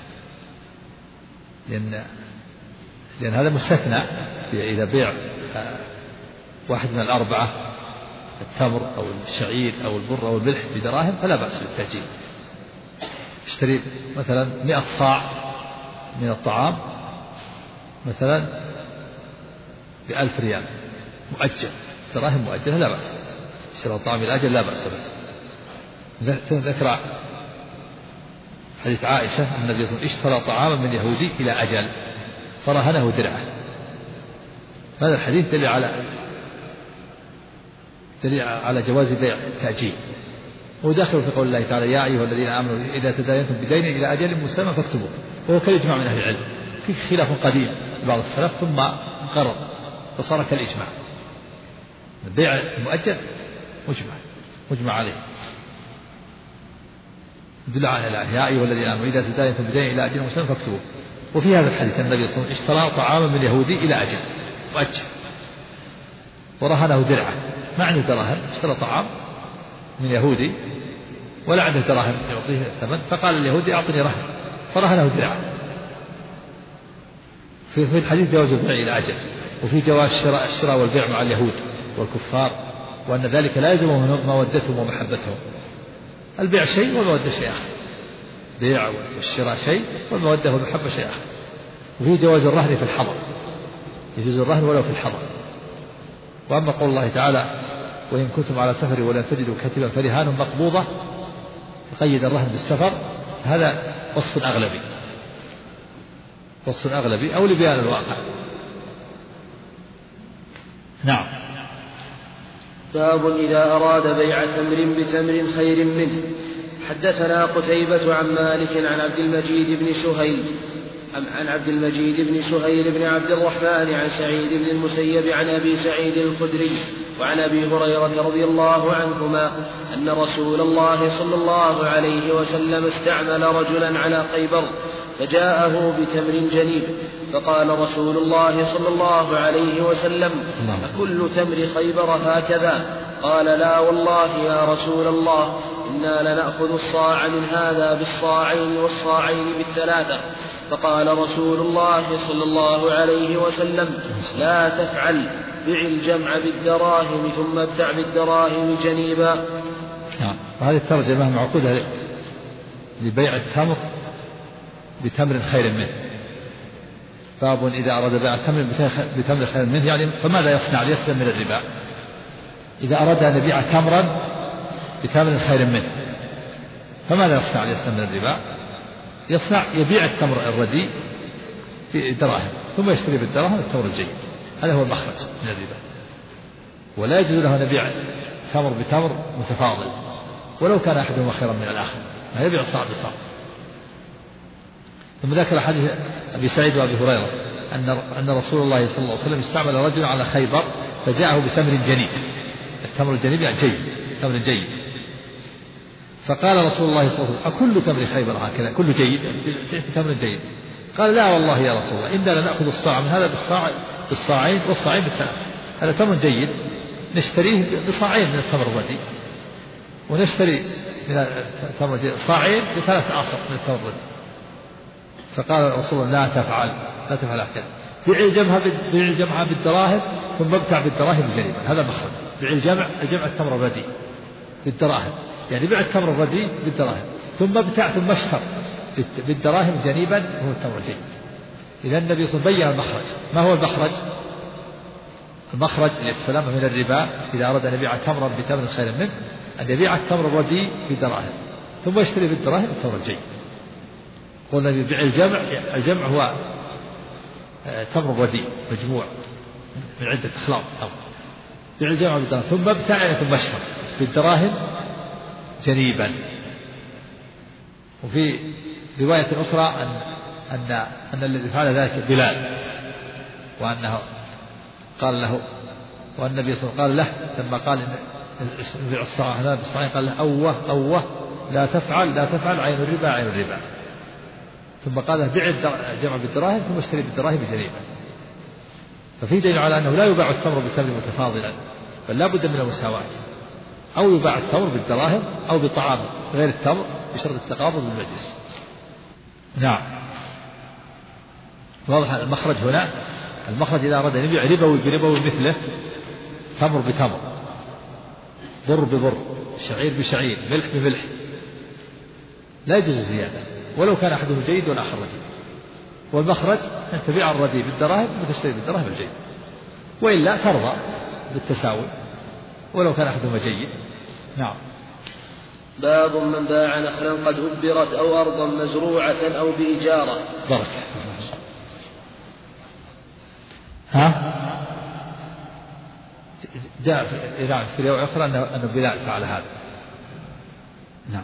A: لأن هذا مستثنى. إذا بيع واحد من الأربعة التمر أو الشعير أو البر أو الملح بدراهم فلا بأس بالتأجيل. اشتري مثلا 100 صاع من الطعام مثلا ب1000 ريال مؤجل، دراهم مؤجلة لا بأس. اشترى الطعام بالأجل لا بأس به. ذكر حديث عائشة أن النبي صلى الله عليه وسلم اشترى طعاما من يهودي إلى أجل فرهنه درعه. هذا الحديث دليل على جواز بيع التأجيل، وداخل في قول الله تعالى: يا أيها الذين آمنوا إذا تداينتم بدين إلى أجل مسمى فاكتبوه، وهو كالإجماع من أهل العلم، في خلاف قديم لبعض السلف ثم قرر فصار كالإجماع. البيع المؤجل مجمع عليه، يدل على الآية: يا أيها الذين آمنوا إذا تداينتم بدين إلى أجل مسمى فاكتبوه. وفي هذا الحديث النبي صلى الله عليه وسلم اشترى طعاما من يهودي إلى أجل مؤجل ورهنه درعه، ما عنده دراهم، اشترى طعام من يهودي ولا عنده دراهم يعطيه الثمن، فقال اليهودي: أعطني رهن، فرهنه درعه. في الحديث جواز البيع إلى أجل، وفي جواز الشراء والبيع مع اليهود والكفار، وأن ذلك لا يلزم مودتهم ومحبتهم. البيع شيء والمودة شيء آخر، بيع والشراء شيء والمودة والمحبة شيء آخر. وفي جواز الرهن في الحضر، يجوز الرهن ولو في الحضر. وأما قول الله تعالى: وإن كنتم على سفر ولا تجدوا كاتبا فرهان مقبوضة، فقيد الرهن بالسفر، هذا وصف أغلبي أو لبيان الواقع. نعم.
C: باب إذا أراد بيع تمر بتمر خير منه. حدثنا قتيبة عن مالك عن عبد المجيد بن سهيل بن عبد الرحمن عن سعيد بن المسيب عن أبي سعيد الخدري وعن أبي هريرة رضي الله عنهما أن رسول الله صلى الله عليه وسلم استعمل رجلا على خيبر فجاءه بتمر جنيب، فقال رسول الله صلى الله عليه وسلم: أكل تمر خيبر هكذا؟ قال: لا والله يا رسول الله، إنا لنأخذ الصاع من هذا بالصاعين والصاعين بالثلاثة. فقال رسول الله صلى الله عليه وسلم: لا تفعل، بع الجمع بالدراهم ثم ابتع بالدراهم جنيبا.
A: وهذه الترجمة معقودة لبيع التمر بتمر خير منه. باب إذا أراد بيع التمر بتمر خير منه، يعني فماذا يصنع ليسلم من الربا؟ إذا أراد أن يبيع تمرا بتمر خير منه، فماذا يصنع ليسلم من الربا؟ يبيع التمر الرديء بدراهم ثم يشتري بالدراهم التمر الجيد، هذا هو المخرج من الربا. ولا يجوز له أن يبيع تمر بتمر متفاضل ولو كان أحدهما خيرا من الآخر، ما يبيع صاع بصاع. ثم ذكر حديث أبي سعيد وأبي هريرة أن رسول الله صلى الله عليه وسلم استعمل رجلا على خيبر فجاءه بتمر جنيب. التمر الجنيب يعني جيد، تمر جيد. فقال رسول الله صلى الله عليه وسلم: أكل تمر خيبر هكذا؟ كل جيد تمر جيد؟ قال: لا والله يا رسول الله، إنا لنأخذ الصاع من هذا بالصاعين والصاعين بالثلاث. هذا تمر جيد نشتريه بصاعين من التمر الرديء، ونشتري من التمر الجيد صاعين بثلاث آصق من التمر الرديء. فقال رسول الله: لا تفعل هكذا، بيع الجمع بالدراهم ثم ابتع بالدراهم جنيبا. هذا مخرج. بيع الجمع التمر الرديء بالدراهم، يعني بيع التمر الرديء بالدراهم ثم ابتع ثم اشتر بالدراهم جنيبا هو التمر الجيد. إذا النبي صلى الله عليه وسلم بين المخرج. ما هو المخرج؟ المخرج للسلامة من الربا إذا أراد أن يبيع تمرا بتمر خير منه أن يبيع التمر الرديء بدراهم ثم يشتري بالدراهم التمر الجيد. قلنا بيع الجمع هو تمر رديء مجموع من عدة أخلاق تمر. بيع الجمع بالدراهم ثم ابتاع ثم اشتر بالدراهم جنيبا. وفي رواية أخرى أن الذي فعل ذلك بلال، وأنه قال له، والنبي صلى الله عليه وسلم قال له لما قال بيع الصاع هذا بالصاعين قال له: أوه لا تفعل، عين الربا. ثم قال له: بيع الجمع بالدراهم ثم اشتري بالدراهم جنيبا. ففي دليل على أنه لا يباع التمر بالتمر متفاضلا، بل لا بد من المساواة، أو يباع التمر بالدراهم أو بطعام غير التمر بشرط التقابض بالمجلس. نعم. واضح المخرج هنا. المخرج إذا أراد أن يبيع ربوي بربوي مثله، تمر بتمر، بر ببر، شعير بشعير، ملح بملح، لا يجوز الزيادة ولو كان أحدهم جيد والآخر رديء. والمخرج أن تبيع الرديء بالدراهم وتشتري بالدراهم الجيد، وإلا ترضى بالتساوي ولو كان أحدهما جيد. نعم.
C: باب من باع نخلا قد أبرت أو أرضا مزروعة أو بإجارة.
A: بركة. جاء في رواية أخرى أن بلال فعل هذا، نعم.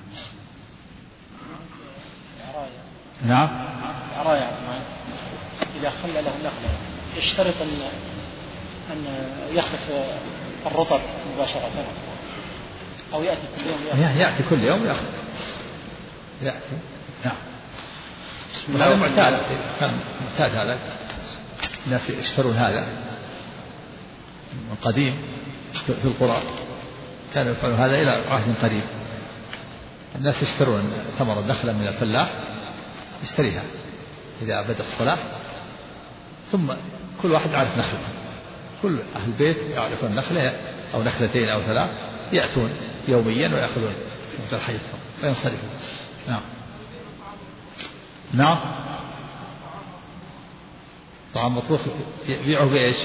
A: نعم.
D: العرايا إذا خلى له نخلة يشترط أن يخلف الرطب مباشرة أو يأتي كل يوم
A: يأتي كل يوم يأتي. نعم. وهذا معتاد، كان معتاد هذا، الناس يشترون هذا من قديم في القرى، كانوا يفعلون هذا إلى عهد قريب. الناس يشترون ثمر النخلة من الفلاح، يشتريها إذا بدأ الصلاة، ثم كل واحد عارف نخلة، كل أهل البيت يعرفون نخلة أو نخلتين أو ثلاث، يأتون يوميا ويأخذون مثل حيثهم وينصرفون. نعم. نعم. طعام مطبوخ يبيعه بإيش؟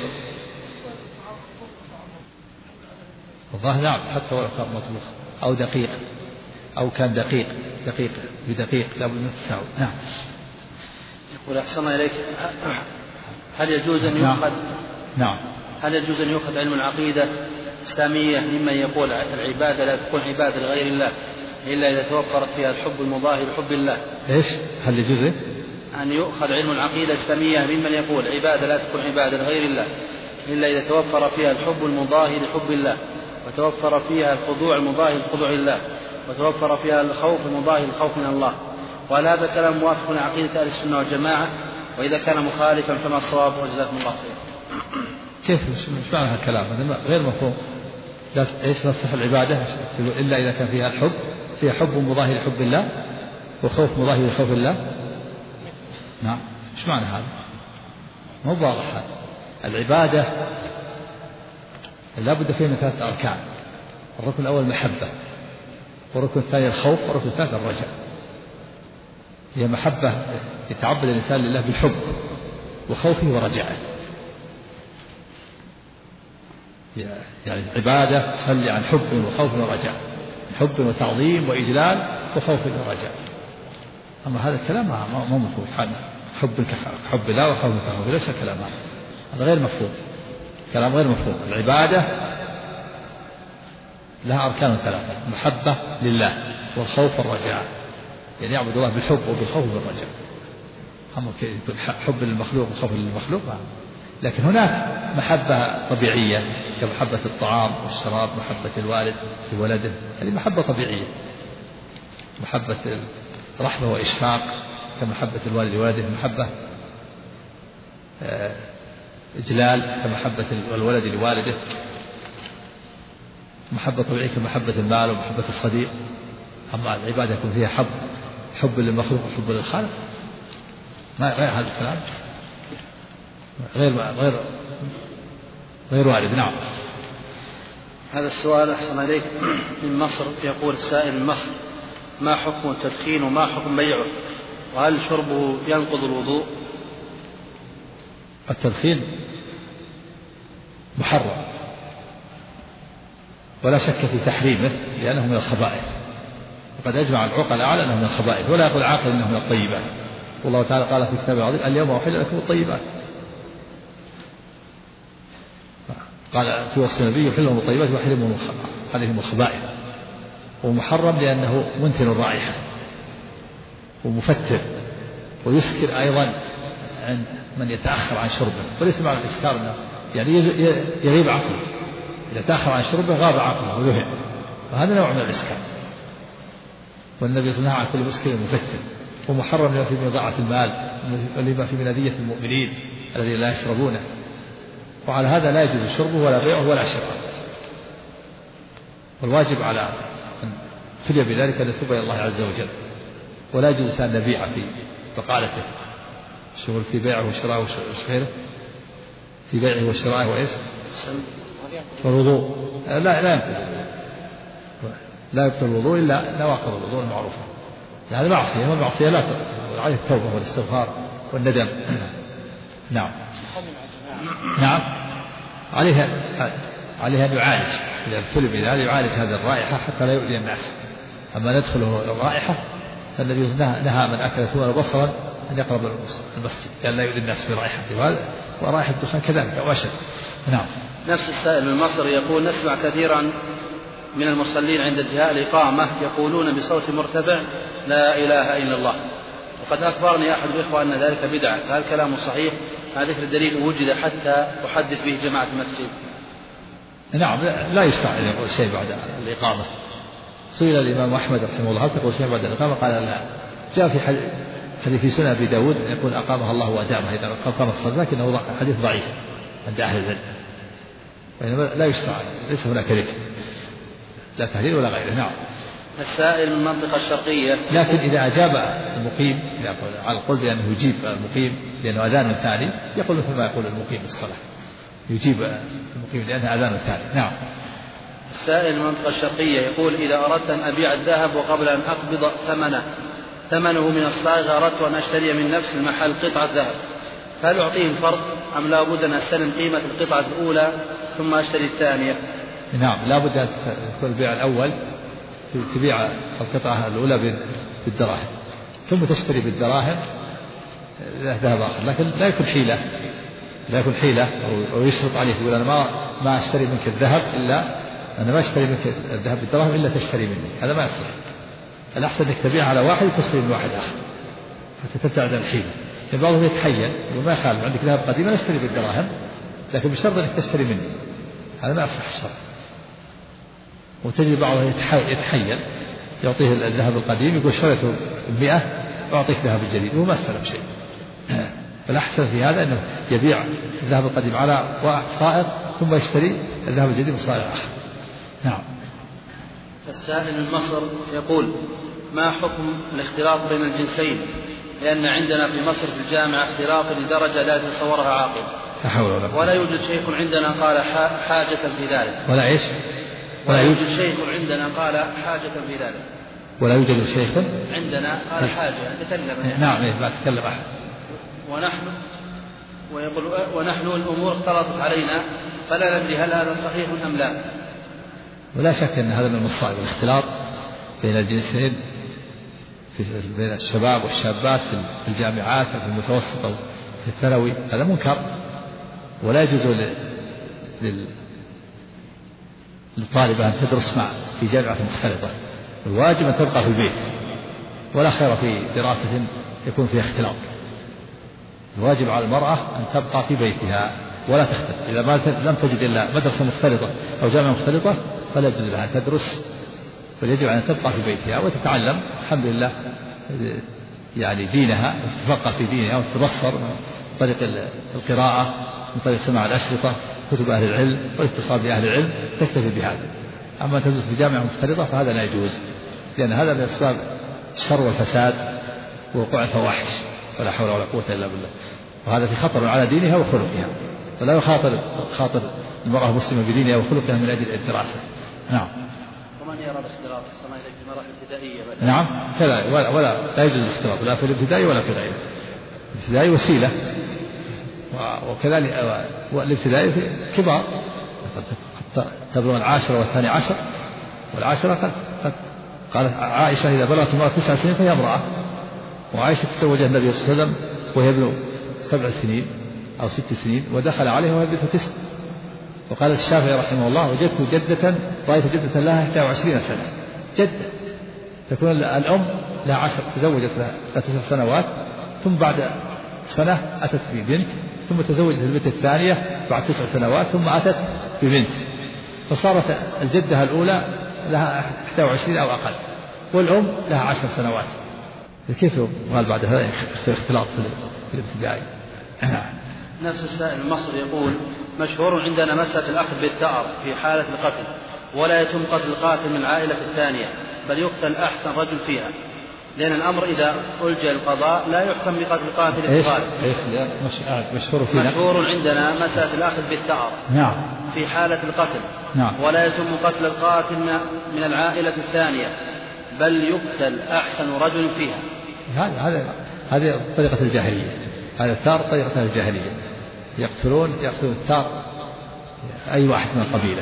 A: والله نعم، حتى ولو كان مطبوخ أو دقيق، أو كان دقيق بدقيق لابد من التساوي. نعم.
B: يقول أحسن إليك، هل يجوز أن يؤخذ
A: نعم.
B: هل يجوز أن يؤخذ علم العقيدة الإسلامية ممن يقول العبادة لا تكون عبادة لغير الله إلا إذا توفرت فيها الحب المضاهي لحب الله؟
A: إيش؟ هل يجوز
B: أن يؤخذ علم العقيدة الإسلامية ممن يقول العبادة لا تكون عبادة لغير الله إلا إذا توفر فيها الحب المضاهي لحب الله، وتوفر فيها الخضوع المضاهي لخضوع الله، وتوفر فيها الخوف المضاهي للخوف من الله؟ وهل هذا كلام موافق لعقيدة أهل السنة والجماعة؟ وإذا كان مخالفا فما الصواب؟ وجزاكم الله خير.
A: كيف مش معنى هالكلام؟ هذا غير مفهوم. لا ايش تصح العبادة إلا إذا كان فيها الحب، فيها حب مضاهي لحب الله وخوف مضاهي لخوف الله. نعم. ايش معنى هذا؟ مو واضح هذا. العبادة لا بد فيه من 3 أركان. الركن الأول محبة، والركن الثاني الخوف، والركن الثالث الرجاء. هي محبة يتعبد الإنسان لله بالحب وخوفه ورجائه، يعني عبادة تصلي عن حب وخوف ورجاء، حب وتعظيم وإجلال وخوف ورجاء. أما هذا الكلام ما مفهوم. حب الله وخوف الله، ليس كلام هذا غير مفهوم، كلام غير مفهوم. العبادة لها أركان 3: محبة لله والخوف والرجاء، يعني يعبد الله بالحب وبالخوف والرجاء. أما يكون حب للمخلوق وخوف للمخلوق، لكن هناك محبة طبيعية كمحبة الطعام والشراب، محبة الوالد لولده، هذه محبة طبيعية. محبة رحمة وإشفاق كمحبة الوالد لولده، محبة إجلال كمحبة الولد لوالده، محبة طبيعية كمحبة المال ومحبة الصديق. أما العبادة يكون فيها حب للمخلوق وحب للخالق، ما غير هذا الكلام غير وارد. نعم.
B: هذا السؤال أحسن عليك من مصر، يقول السائل من مصر: ما حكم التدخين وما حكم بيعه؟ وهل شربه ينقض الوضوء؟
A: التدخين محرم ولا شك في تحريمه، لأنه من الخبائث، وقد أجمع العقلاء على أنه من الخبائث، ولا يقول عاقل أنه من الطيبات. والله تعالى قال في كتابه العظيم: اليوم أحل لكم الطيبات. قال في وصف النبي: يحل لهم الطيبات ويحرم عليهم الخبائث. ومحرم لأنه منتن الرائحة ومفتر، ويسكر أيضا عند من يتأخر عن شربه. وليس معنى الإسكار أنه يعني يغيب عقله، إذا تأخر عن شربه غاب عقله وذهل، وهذا نوع من الإسكار. والنبي صلى الله عليه وسلم عن كل مسكر مفتر. ومحرم لما في من ضاعة المال ولما في من أذية المؤمنين الذين لا يشربونه. وعلى هذا لا يجوز شربه ولا بيعه ولا شراءه. والواجب على من ابتلي بذلك أن يتوب إلى الله عز وجل، ولا يجوز أن نبيع في بقالته، شغل في بيعه وشرائه وغيره، في بيعه وشرائه وإيش؟ والوضوء لا يبطل الوضوء إلا نواقض الوضوء المعروفة. هذه معصية، والمعصية لا تبطل، عليه التوبة والاستغفار والندم. نعم. نعم. عليه أن يعالج إذا ابتلي بذلك، يعالج هذه الرائحة حتى لا يؤذي الناس. أما ندخله الرائحة فالنبي نهى من أكل ثوما بصرا أن يقرب المسجد لأن لا يؤذي الناس برائحته، ورائحة الدخان كذلك أو أشد. نعم.
B: نفس السائل من مصر يقول: نسمع كثيرا من المصلين عند انتهاء الإقامة يقولون بصوت مرتفع لا إله إلا الله، وقد أخبرني أحد الإخوة أن ذلك بدعة، فهل كلام صحيح؟ مع ذكر الدليل وجد حتى أحدث به جماعة المسجد.
A: نعم، لا يشرع أن يقول شيء بعد الإقامة. سئل الإمام أحمد رحمه الله هل تقول شيء بعد الإقامة؟ قال لا. جاء في حديث سنة أبي داود يقول أقامها الله وأدامها إذا قام الصلاة، لكنه حديث ضعيف عند أهل العلم، وإنما لا يشرع، ليس هناك ذكر لا تهليل ولا غيره. نعم.
B: السائل من المنطقة الشرقية،
A: لكن إذا أجاب المقيم على القول بأنه يجيب المقيم لأنه أذان ثاني، يقول مثل ما يقول المقيم بالصلاة، يجيب المقيم لأنه أذان ثاني. نعم.
B: السائل من المنطقة الشرقية يقول إذا أردت أن أبيع الذهب وقبل أن أقبض ثمنه من الصاغ أردت أن أشتري من نفس المحل قطعة ذهب، فهل أعطيهم فرق أم لا بد أن أستلم قيمة القطعة الأولى ثم أشتري الثانية؟
A: نعم، لا بد أن تكون البيع الأول تبيع القطعة الأولى بالدراهم ثم تشتري بالدراهم ذهب آخر، لكن لا يكون حيلة أو يشرط عليه يقول أنا ما أشتري منك الذهب إلا أنا ما أشتري منك الذهب بالدراهم إلا تشتري مني، هذا ما يصح. الأحسن أنك تبيع على واحد وتشتري من واحد آخر حتى تبتعد عن الحيلة. يعني بعضهم يتحيل وما يخالف، عندك ذهب قديم أنا أشتري بالدراهم لكن بشرط أنك تشتري مني، هذا ما يصح الشرط. وتجد بعضهم يتحيل يعطيه الذهب القديم يقول شريته 100 وأعطيك ذهب الجديد وهو ما استلم شيء. فالأحسن في هذا أنه يبيع الذهب القديم على صائغ ثم يشتري الذهب الجديد من صائغ آخر. نعم.
B: السائل من مصر يقول ما حكم الاختلاط بين الجنسين؟ لأن عندنا في مصر في الجامعة اختلاط لدرجة لا يتصورها عاقل، ولا يوجد شيخ عندنا قال حاجة في ذلك. ولا يوجد شيخ عندنا قال حاجة في ذلك.
A: ولا يوجد شيخ
B: عندنا قال حاجة تكلم.
A: نعم، لا تكلم أحد.
B: ونحن الأمور اختلطت علينا فلا ندري هل هذا صحيح أم لا.
A: ولا شك أن هذا من المصائب، الاختلاط بين الجنسين بين الشباب والشابات في الجامعات وفي المتوسط أو في الثانوي، هذا منكر، ولا يجوز للطالبة أن تدرس في جامعة مختلطة. الواجب أن تبقى في البيت، ولا خير في دراسة يكون فيها اختلاط. الواجب على المرأة أن تبقى في بيتها ولا تختلط. إذا لم تجد إلا مدرسة مختلطة أو جامعة مختلطة فلا يجوز لها أن تدرس، بل يجب أن تبقى في بيتها وتتعلم الحمد لله يعني دينها، وتتفقه في دينها وتتبصر من طريق القراءة، من طريق سماع الأشرطة، كتب أهل العلم والاتصال بأهل العلم، تكتفي بهذا. أما تدرس في جامعة مختلطة فهذا لا يجوز، لأن هذا من أسباب الشر والفساد ووقوع الفواحش، ولا حول ولا قوة إلا بالله. وهذا في خطر على دينها وخلقها، ولا يخاطر المرأة المسلمة بدينها وخلقها من أجل الدراسة. نعم.
B: ومن يرى الاختلاط في الصناعة في مراحل ابتدائية؟
A: نعم، كذا ولا لا يجوز الاختلاط لا في الابتدائي ولا في غيره. الابتدائي وسيلة، وكذلك الابتدائي في كبار تبلغ العاشرة والثاني عشر، والعاشرة قد قالت عائشة إذا بلغت المرأة 9 سنين فهي امرأة، وعائشة تزوجها النبي صلى الله عليه وسلم وهي ابن 7 سنين أو 6 سنين، ودخل عليها وهي ابنة 9. وقال الشافعي رحمه الله وجدت جدة رأيت جدة لها 21 سنة، جدة تكون الأم لها 10 تزوجت لها 9 سنوات، ثم بعد سنة أتت ببنت، ثم تزوجت البنت الثانية بعد 9 سنوات، ثم أتت ببنت، فصارت الجدة الأولى لها 21 أو أقل، والأم لها 10 سنوات. كيف قال بعد هذا اختلاط في الابتدائي؟
B: نفس السائل المصري يقول مشهور عندنا مسألة الأخذ بالثأر في حالة القتل، ولا يتم قتل القاتل من العائلة الثانية، بل يقتل أحسن رجل فيها، لأن الأمر إذا ألجأ القضاء لا يحكم بقتل القاتل الغالب. مشهور عندنا مسألة الأخذ بالثأر
A: نعم
B: في حالة القتل،
A: نعم.
B: ولا يتم قتل القاتل من العائلة الثانية، بل يقتل أحسن رجل فيها.
A: هذه طريقة الجاهلية، هذا الثار طريقة الجاهلية، يقتلون الثار أي واحد من القبيلة،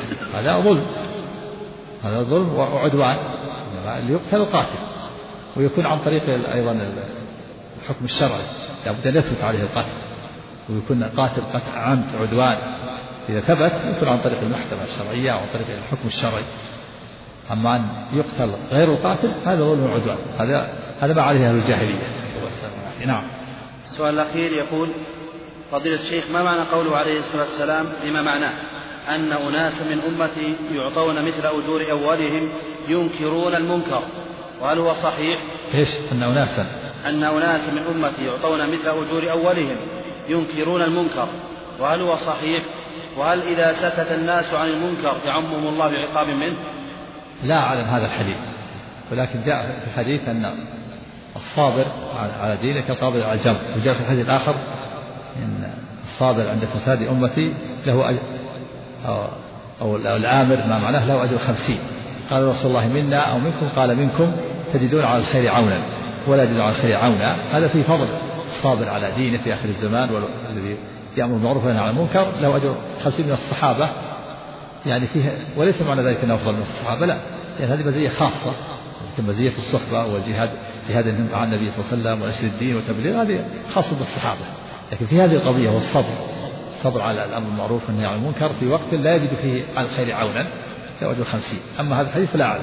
A: هذا ظلم وعدوان، ليقتل القاتل، ويكون عن طريق أيضا الحكم الشرعي، لابد أن يثبت عليه القتل، ويكون قاتل عمد عدوان، إذا ثبت يكون عن طريق المحكمة الشرعية أو عن طريق الحكم الشرعي. أما أن يقتل غير القاتل هذا ظلم وعدوان، هذا ما عليه أهل الجاهلية. نعم.
B: السؤال الأخير يقول: فضيلة الشيخ، ما معنى قوله عليه الصلاة والسلام لما معناه أن أناس من أمتي يعطون مثل أجور أولهم ينكرون المنكر، وهل هو صحيح؟
A: إيش؟ أن
B: أناس من أمتي يعطون مثل أجور أولهم ينكرون المنكر، وهل هو صحيح؟ وهل إذا سكت الناس عن المنكر يعمهم الله بعقاب منه؟
A: لا أعلم هذا الحديث، ولكن جاء في الحديث أن الصابر على دينه كالقابض على الجمر، وجاء في الحديث الآخر إن الصابر عند فساد أمتي له أجر، أو الآمر ما معناه له أجر 50. قال رسول الله: منا أو منكم؟ قال: منكم، تجدون على الخير عونا ولا يجدون على الخير عونا. هذا في فضل الصابر على دينه في آخر الزمان، والذي يأمر بالمعروف وينهى عن المنكر له أجر 50 من الصحابة، يعني فيها، وليس معنى ذلك أنه أفضل من الصحابة، لا، يعني هذه مزية خاصة كمزية الصحبة والجهاد، جهاد مع النبي صلى الله عليه وسلم ونشر الدين والتبليغ، هذه خاصة بالصحابة. لكن في هذه القضية هو الصبر على الأمر بالمعروف والنهي عن المنكر في وقت لا يجد فيه على الخير عونا له أجر 50. أما هذا الحديث لا أعلم.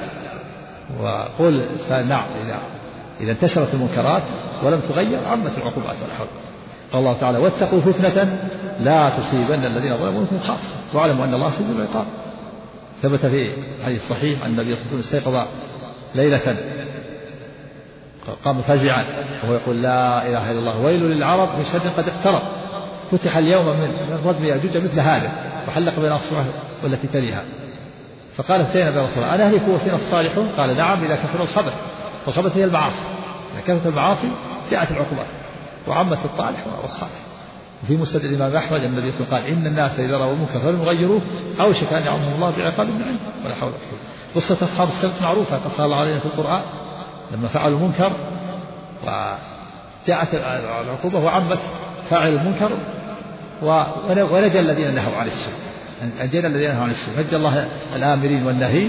A: وقول نعم، إذا انتشرت المنكرات ولم تغير عمت العقوبات ولا حول. قال الله تعالى: واتقوا فتنة لا تصيبن الذين ظلموا منكم خاصة واعلموا أن الله شديد العقاب. ثبت في حديث صحيح أن النبي صلى الله عليه وسلم استيقظ ليلة قام فزعا وهو يقول: لا إله إلا الله، ويل للعرب من شر قد اقترب، فتح اليوم من ردم يأجوج مثل هذا، وحلق بين أصبعه والتي تليها. فقال سيدنا رسول الله: أنا أهلك وفينا الصالحون؟ قال: نعم، إذا كثر الخبث، والخبث هي المعاصي، إذا كثرت المعاصي جاءت العقوبات وعمت الطالح والصالح. وفي مسند الإمام أحمد أن النبي صلى الله عليه وسلم قال: إن الناس إذا رأوا المنكر فلم يغيروه أوشك أن يعمهم الله بعقاب من عنده ولا حول ولا قوة. قصة أصحاب السبت معروفة، قصها الله علينا في القرآن، لما فعلوا المنكر وجاءت العقوبة وعمت فاعل المنكر، ونجى الذين نهوا عن السوء، أنجينا الذين نهوا عن السوء، نجى الله الآمرين والنهين،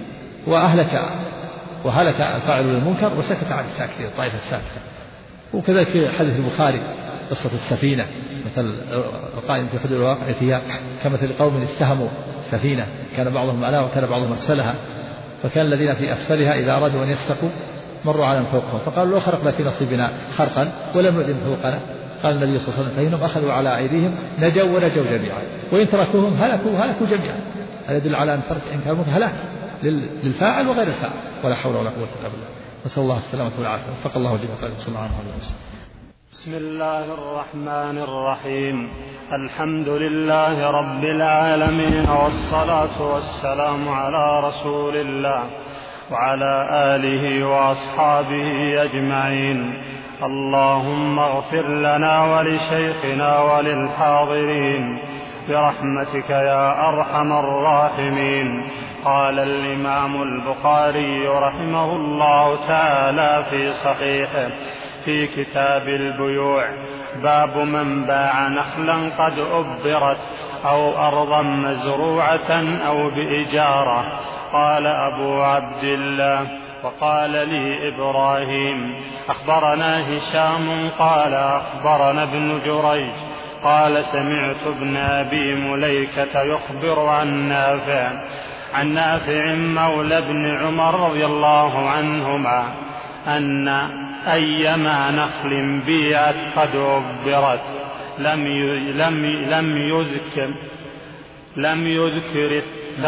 A: وهلك فاعل المنكر وسكت عن الساكتين، الطائفة الساكتة. وكذلك في حديث البخاري قصة السفينة، مثل القائم في حدود الواقع فيها كمثل قوم استهموا سفينة كان بعضهم أعلاها وكان بعضهم أسفلها، فكان الذين في أسفلها إذا أرادوا أن يستقوا مروا على من فوقهم، فقالوا: لو خرقنا في نصيبنا خرقا ولم نؤذن فوقنا. قال النبي صلى الله عليه وسلم: فإنهم أخذوا على أيديهم نجوا ونجوا جميعا، وإن تركوهم هلكوا جميعا. هذا يدل على أن ترك إنكار المنكر هلاك للفاعل وغير الفاعل، ولا حول ولا قوة إلا بالله. نسأل الله السلامة والعافية. وفق الله وجهه وقال صلى الله عليه وسلم.
E: بسم الله الرحمن الرحيم. الحمد لله رب العالمين، والصلاة والسلام على رسول الله وعلى آله وأصحابه أجمعين. اللهم اغفر لنا ولشيخنا وللحاضرين برحمتك يا أرحم الراحمين. قال الإمام البخاري رحمه الله تعالى في صحيحه في كتاب البيوع: باب من باع نخلا قد أبرت أو أرضا مزروعة أو بإجارة. قال أبو عبد الله: وقال لي إبراهيم أخبرنا هشام قال أخبرنا ابن جريج قال سمعت ابن أبي مليكة يخبر عن نافع مولى ابن عمر رضي الله عنهما أن أيما نخل بيعت قد عبرت لم يذكر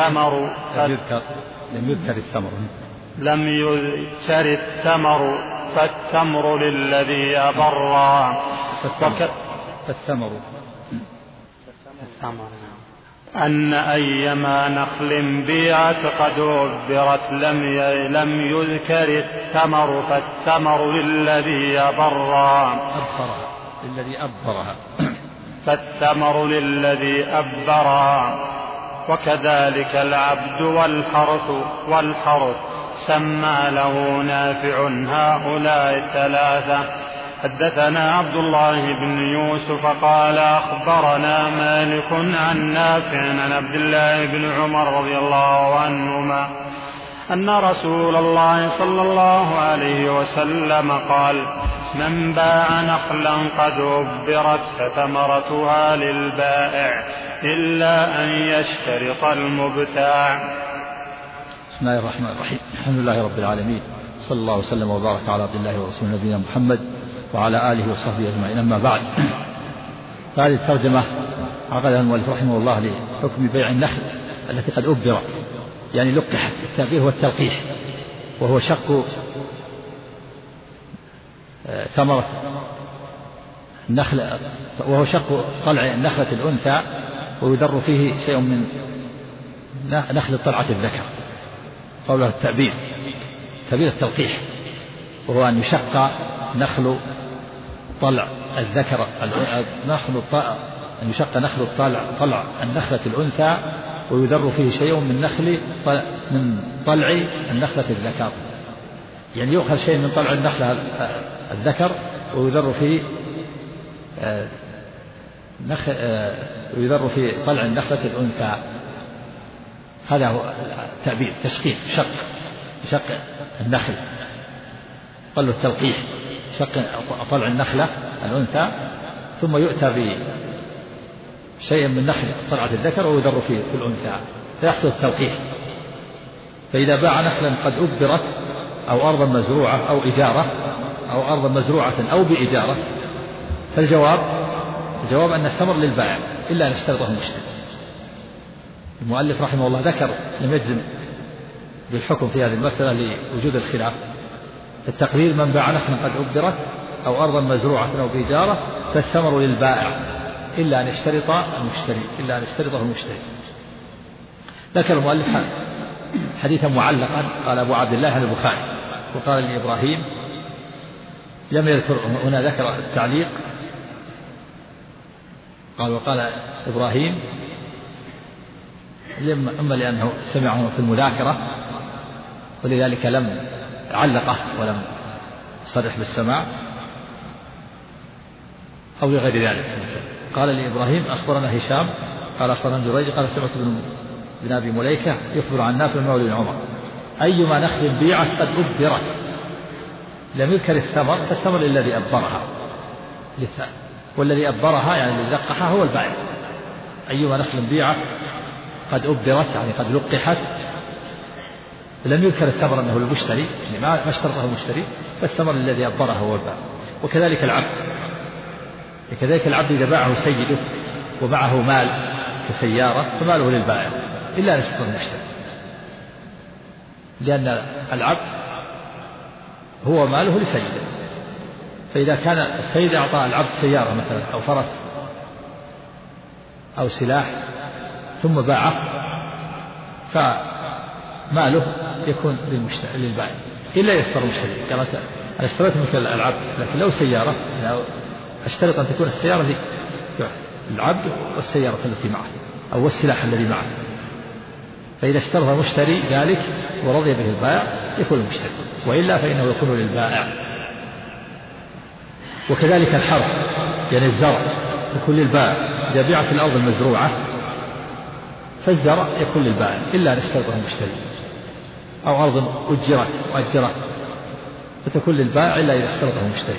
E: الثمر فالتمر للذي أبرى أن أيما نخل بيعت قد عبرت لم يذكر الثمر فالثمر للذي أبرها وكذلك العبد والحرث سمى له نافع هؤلاء الثلاثة. حدثنا عبد الله بن يوسف قال أخبرنا مالك عن نافع عن عبد الله بن عمر رضي الله عنهما أن رسول الله صلى الله عليه وسلم قال: من باع نخلا قد عبرت فثمرتها للبائع إلا أن يشترط المبتاع.
A: بسم الله الرحمن الرحيم. الحمد لله رب العالمين، صلى الله وسلم وبارك على عبد الله ورسوله نبينا محمد وعلى آله وصحبه أجمعين. أما بعد، هذه الترجمة عقدها المؤلف رحمه الله لحكم بيع النخل التي قد أبرت، يعني لقحت. التأبير هو التلقيح، وهو شق ثمرة النخل، وهو شق طلع النخلة الأنثى ويدر فيه شيء من نخل طلعة الذكر، قوله التأبير. تأبير التلقيح، وهو أن يشق نخل طلع الذكر، أن يشق نخل طلع النخلة الأنثى ويدر فيه شيء من طلع النخلة الذكر، يعني يؤخذ شيء من طلع النخلة الذكر ويدر في طلع النخلة الأنثى. هذا هو التأبير، تشقيق، شق النخل، قال له التلقيح، شق طلع النخلة الأنثى ثم يؤتى بشيء من نخل طلعة الذكر ويدر في الأنثى فيحصل التلقيح. فإذا باع نخلا قد أبرت أو أرضا مزروعة أو إجارة، أو أرضا مزروعة أو بإجارة، فالجواب أن الثمر للبائع إلا أن يشترطه المشتري. المؤلف رحمه الله ذكر لم يجزم بالحكم في هذه المسألة لوجود الخلاف. التقرير: من باع نخلا قد أبرت أو أرضا مزروعة أو بإجارة فالثمر للبائع إلا أن يشترطه المشتري. ذكر المؤلف حديثا معلقا، قال أبو عبد الله عن البخاري، وقال لإبراهيم، لم يذكر هنا، ذكر التعليق، وقال إبراهيم إما لأنه سمعه في المذاكرة ولذلك لم علقه ولم صرح بالسماع، أو لغير ذلك. قال لإبراهيم: أخبرنا هشام قال أخبرنا جريج قال سمعت بن أبي مليكة يخبر عن نافع مولى بن عمر: أيما نخل بيعت قد أبرت، لم يذكر الثمر، فالثمر الذي أبرها، والذي أبرها يعني الذي لقحها هو البائع. أيما نخل بيعت قد أبرت يعني قد لقحت، لم يذكر الثمر أنه المشتري، يعني ما اشترطه المشتري، فالثمر الذي أبرها هو البائع. وكذلك العبد إذا باعه سيده ومعه مال كسيارة فماله للبائع إلا أن يشترطه المشتري، لأن العبد هو ماله لسيده. فإذا كان السيد أعطى العبد سيارة مثلا أو فرس أو سلاح ثم باعه، فماله يكون للبائع إلا يشترط المشتري. قال: أنا اشتريت مثل العبد، لكن لو سيارة أشترط أن تكون السيارة للعبد والسيارة التي معه أو السلاح الذي معه. فإذا اشترط المشتري ذلك ورضي به البائع يكون المشتري، وإلا فإنه يكون للبائع. وكذلك الحرث يعني الزرع يكون للبائع. إذا بيعت الأرض المزروعة فالزرع يكون للبائع إلا أن يشترطه المشتري، أو أرض مؤجرة فتكون للبائع إلا إذا اشترطه المشتري.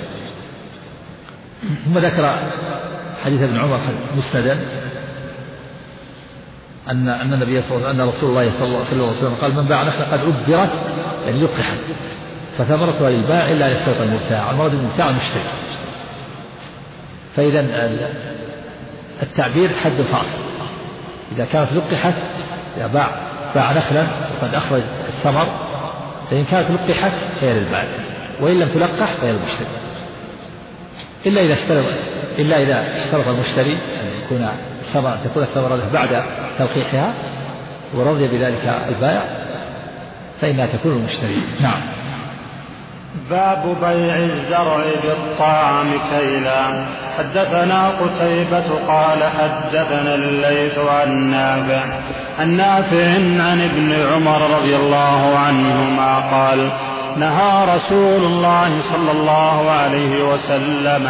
A: ثم ذكر حديث ابن عمر مسندا أن النبي صلى الله عليه وسلم أن رسول الله صلى الله عليه وسلم قال: من باع نخلا قد أبرت يعني لقحت فثمرتها للبائع إلا أن يشترط المبتاع. المراد المبتاع المشتري. فإذا التعبير حد فاصل. إذا كانت لقحت، إذا باع نخلا وقد أخرج الثمر، فإن كانت لقحت فهي للبائع، وإن لم تلقح فهي للمشتري، إلا إذا اشترط المشتري أن تكون الثمرة له بعد تلقيحها ورضي بذلك البائع فإنها تكون المشتري. نعم.
E: باب بيع الزرع بالطعام كيلا. حدثنا قتيبة قال حدثنا الليث عن نافع عن ابن عمر رضي الله عنهما قال: نهى رسول الله صلى الله عليه وسلم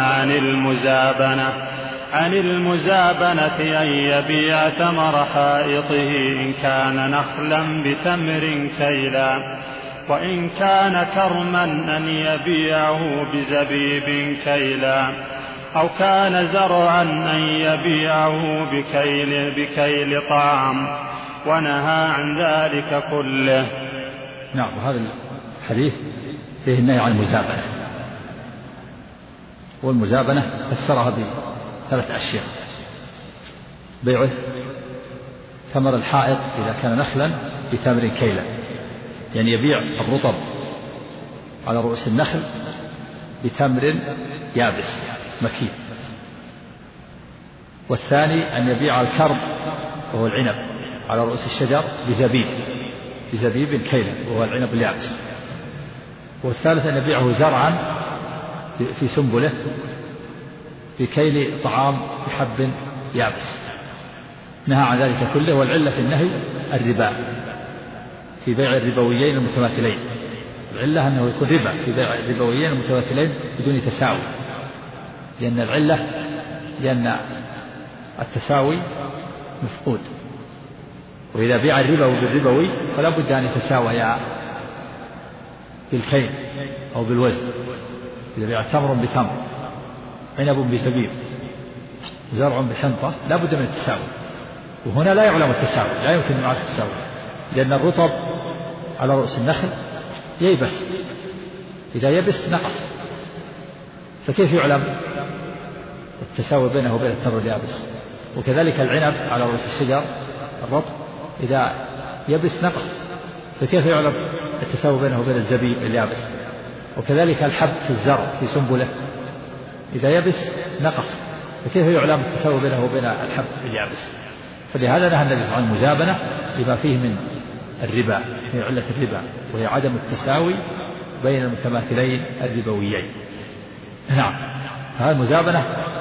E: عن المزابنة أن يبيع ثمر حائطه إن كان نخلا بتمر كيلا، وإن كان كرما أن يبيعه بزبيب كيلا، أو كان زرعا أن يبيعه بكيل طعام، ونهى عن ذلك كله.
A: نعم. وهذا الحديث فيه النهي عن المزابنة، والمزابنة فسرها بثلاث أشياء: بيع ثمر الحائط إذا كان نخلا بتمر كيلا، يعني يبيع الرطب على رؤوس النخل بتمر يابس مكين. والثاني أن يبيع الكرم وهو العنب على رؤوس الشجر بزبيب كيلا وهو العنب اليابس. والثالث أن يبيعه زرعا في سنبله بكيل طعام بحب يابس. نهى عن ذلك كله، والعلة في النهي الربا في بيع الربويين المتماثلين. العلة أنه يكون ربا في بيع الربويين المتماثلين بدون تساوي، لأن التساوي مفقود. وإذا بيع الربا بالربوي فلا بد أن يتساويا بالكيل أو بالوزن. إذا بيع تمر بتمر، عنب بزبيب، زرع بحنطة، لا بد من التساوي. وهنا لا يعلم التساوي، لا يمكن معرفة التساوي، لأن الرطب على رؤوس النخل ييبس، إذا يبس نقص، فكيف يعلم التساوي بينه وبين التمر اليابس؟ وكذلك العنب على رؤوس الشجر الرطب إذا يبس نقص، فكيف يعلم التساوي بينه وبين الزبيب اليابس؟ وكذلك الحب في الزرع في سنبله إذا يبس نقص، فكيف يعلم التساوي بينه وبين الحب اليابس؟ فلهذا نهى النبي عن المزابنة لما فيه من الربا، من علة الربا، وهي عدم التساوي بين المتماثلين الربويين. نعم. هذه المزابنة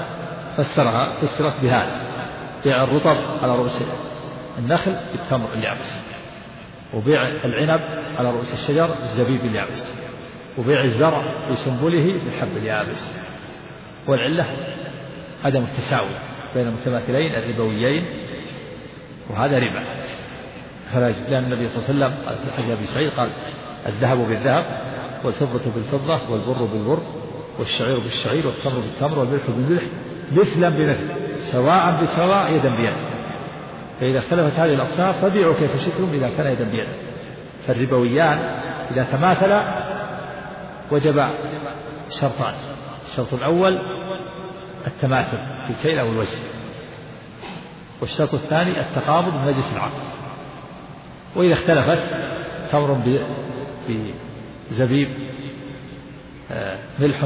A: فسرت بهذا: بيع الرطب على رؤوس النخل بالتمر اليابس، وبيع العنب على رؤوس الشجر بالزبيب اليابس، وبيع الزرع في سنبله بالحب اليابس. والعلة عدم التساوي بين المتماثلين الربويين، وهذا ربا. لأن النبي صلى الله عليه وسلم قال في حديث أبي سعيد قال: الذهب بالذهب، والفضة بالفضة، والبر بالبر، والشعير بالشعير، والتمر بالتمر، والملح بالملح، مثلا بمثل، سواء بسواء، يدا بيد. فإذا اختلفت هذه الأصناف فبيعوا كيف شئتم إذا كان يدا بيد. فالربويان إذا تماثلا وجب شرطان: الشرط الأول التماثل في الكيل أو الوزن، والشرط الثاني التقابض بمجلس العقد. وإذا اختلفت تمر بزبيب، ملح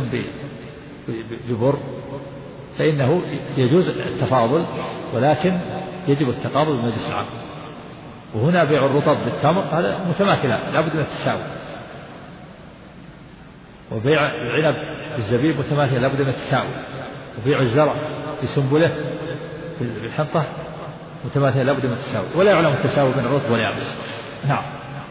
A: ببر، فإنه يجوز التفاضل، ولكن يجب التقابض بمجلس العقد. وهنا بيع الرطب بالتمر هذا متماثلان لا بد من التساوي، وبيع العنب بالزبيب متماثل لا بد من التساوي، وبيع الزرع بسنبله بالحنطة متماثل لا بد من التساوي، ولا يعلم التساوي بين الرطب واليابس. نعم.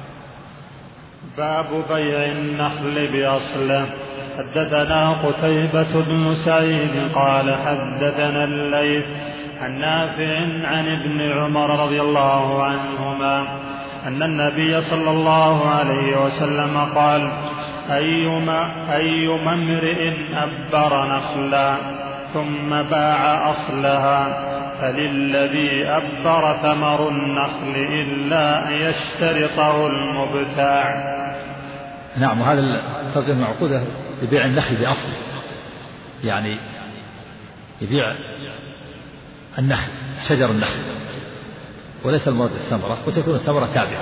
E: باب بيع النخل بأصله. حدثنا قتيبة بن سعيد قال حدثنا الليث عن نافع عن ابن عمر رضي الله عنهما أن النبي صلى الله عليه وسلم قال: أيما امرئ أبر نخلا ثم باع أصلها فللذي أبر ثمر النخل إلا أن يشترطه المبتاع.
A: نعم. وهذا الترجمة معقودة لبيع النخل بأصله، يعني يبيع النخل شجر النخل وليس المراد الثمرة، وتكون الثمرة تابعة.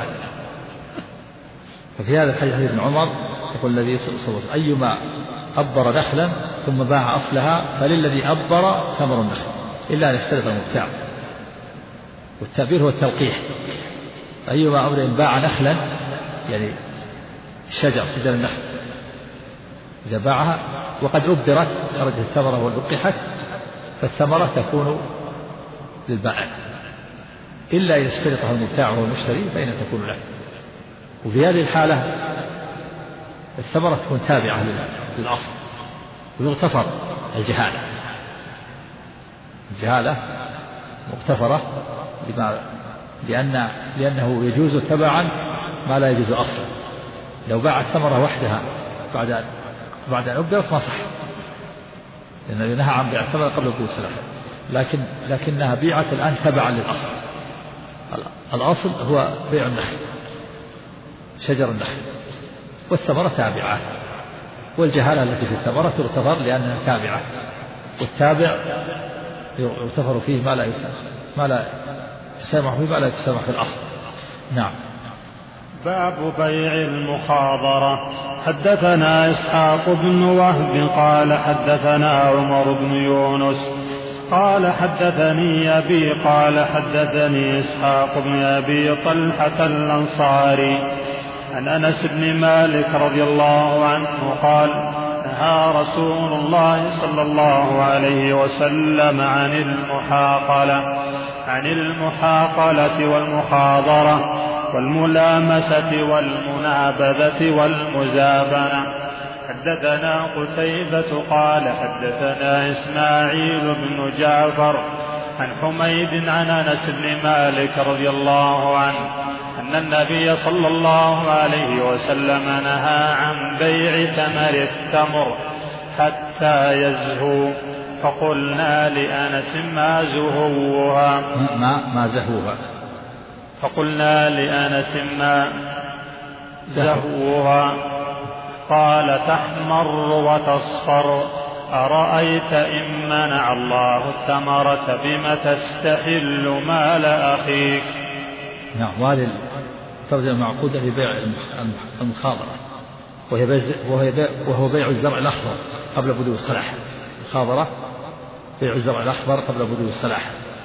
A: ففي هذا الحديث ابن عمر يقول الذي صلى الله عليه وسلم: أيما أبر نخلا ثم باع أصلها فللذي أبر ثمر النخل إلا أن يشترط المبتاع. والتعبير هو التلقيح. أيما أمر باع نخلا يعني شجر النخل إذا باعها وقد أبرت خرجت الثمرة ولقحت فالثمرة تكون للبائع إلا إذا اشترطها المبتاع والمشتري فإنها تكون له. وفي هذه الحالة الثمرة تكون تابعة للأصل ويغتفر الجهالة مغتفرة لأنه يجوز تبعا ما لا يجوز أصلا. لو باع الثمرة وحدها بعد أن أبدأت ما صح، لأنه نهى عن بيع الثمرة قبل وجود صلاحها، لكنها بيعت الآن تبعا للأصل. الأصل هو بيع النخل، شجر النخل، والثمرة تابعة، والجهالة التي في الثمرة تغتفر لأنها تابعة، والتابع يغتفر فيه ما لا يسامح فيه ما لا يتسامح في الأصل. نعم.
E: باب بيع المخاضرة. حدثنا إسحاق بن وهب قال حدثنا عمر بن يونس قال حدثني أبي قال حدثني إسحاق بن أبي طلحة الأنصاري عن أنس بن مالك رضي الله عنه قال نهى رسول الله صلى الله عليه وسلم عن المحاقلة والمخاضرة والملامسة والمنابذة والمزابنة. حدثنا قتيبة قال حدثنا إسماعيل بن جعفر عن حميد عن أنس بن مالك رضي الله عنه أن النبي صلى الله عليه وسلم نهى عن بيع ثمر التمر حتى يزهو، فقلنا لأنس ما زهوها فقلنا لأنس ما زهوها قال تحمر وتصفر، أرأيت إن منع الله الثمرة بم تستحل مال أخيك.
A: نعم. وهذه الترجمة معقودة لبيع المخاضرة، وهو بيع الزرع الأخضر قبل بدو الصلاح. المخاضرة بيع الزرع الأخضر قبل بدو الصلاح،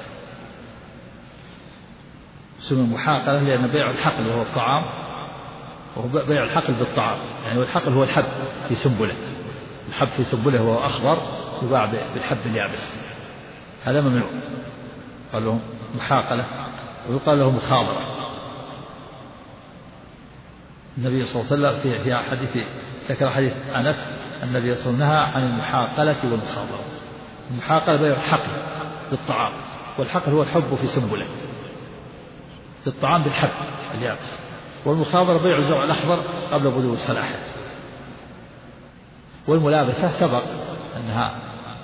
A: سمي محاقلة لأن بيع الحقل وهو الطعام، وهو بيع الحقل بالطعام، يعني والحقل هو الحب في سنبله، الحب في سنبله هو أخضر يباع بالحب اليابس، هذا ممنوع. قال لهم محاقلة ويقال له مخاضرة. النبي صلى الله عليه وسلم في حديث ذكر حديث أنس النبي صلى الله عليه وسلم نهى عن المحاقلة والمخاضرة. المحاقلة بيع الحقل بالطعام، والحقل هو الحب في سنبله بالطعام بالحب اليابس، والمخاضرة بيع الزرع الأخضر قبل بدو صلاحه. والملابسة سبق أنها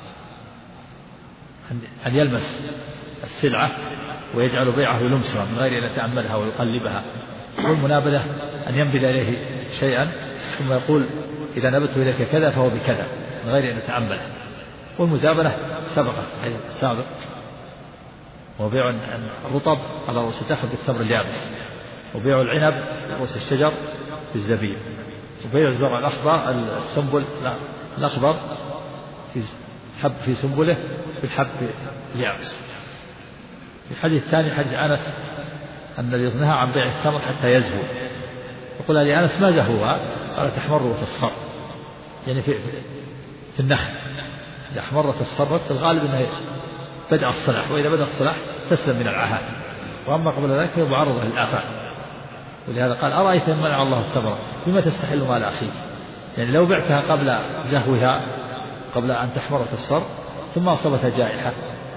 A: أن يلمس السلعة ويجعل بيعه يلمسها من غير أن يتأملها ويقلبها. والمنابذة أن ينبذ إليه شيئا ثم يقول إذا نبت إليك كذا فهو بكذا من غير أن يتأمله. والمزابنة سبقت حيث السابق، وبيع الرطب على رؤوس النخل بالتمر اليابس، وبيع العنب رؤوس الشجر بالزبيب، وبيع الزرع الأخضر السنبل الأخضر في حب في سنبله بالحب اليابس. الحديث الثاني حديث أنس النبي نهى عن بيع الثمر حتى يزهو، يقول لأنس ما زهوها؟ قال تحمر وتصفر، يعني في النخل إذا أحمرت اصفرت في الغالب أنه بدأ الصلاح، وإذا بدأ الصلاح تسلم من العاهات، وأما قبل ذلك هي معرضة للآفات. ولهذا قال أرأيت إن منع الله الثمرة بما تستحل مال أخيك، يعني لو بعتها قبل زهوها قبل أن تحمر وتصفر ثم أصابتها جائحة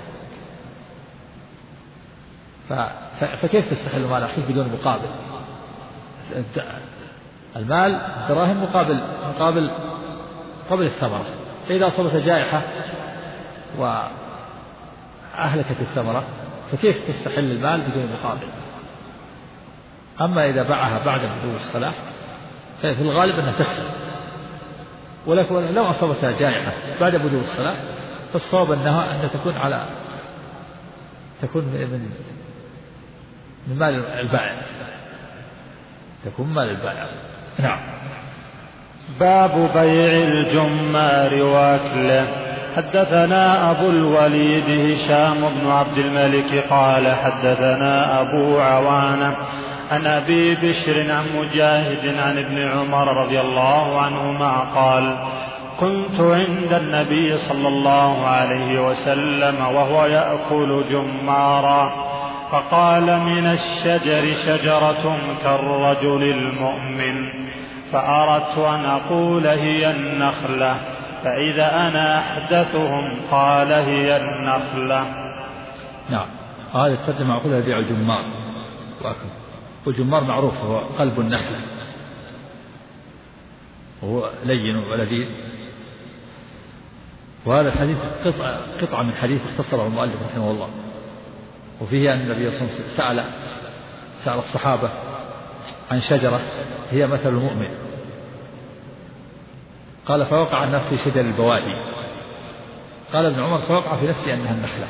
A: فكيف تستحل مال أخيك بدون مقابل؟ المال الدراهم مقابل الثمرة، فإذا أصابتها جائحة وأهلكت الثمرة فكيف تستحل المال بدون مقابل؟ أما إذا باعها بعد بدو الصلاح ففي الغالب أنها تسلم، ولكن لو أصابتها جائحة بعد بدو الصلاح فالصواب أنها تكون من مال البائع، تكون مال البائع. نعم.
E: باب بيع الجمار واكله. حدثنا أبو الوليد هشام بن عبد الملك قال حدثنا أبو عوانة عن أبي بشر عن مجاهد عن ابن عمر رضي الله عنهما قال كنت عند النبي صلى الله عليه وسلم وهو يأكل جمارا، فقال من الشجر شجرة كالرجل المؤمن، فأردت أن أقول هي النخلة، فإذا أنا أحدثهم قال هي النخلة.
A: نعم. هذا الترجمة معقولة بيع الجمار وأكل. والجمار معروف هو قلب النخلة، وهو لين ولذيذ. وهذا الحديث قطعة من حديث اختصره المؤلف رحمه الله، وفيه أن النبي صلى الله عليه وسلم سأل الصحابة عن شجرة هي مثل المؤمن. قال فوقع الناس في شجر البوادي. قال ابن عمر فوقع في نفسي أنها النخلة،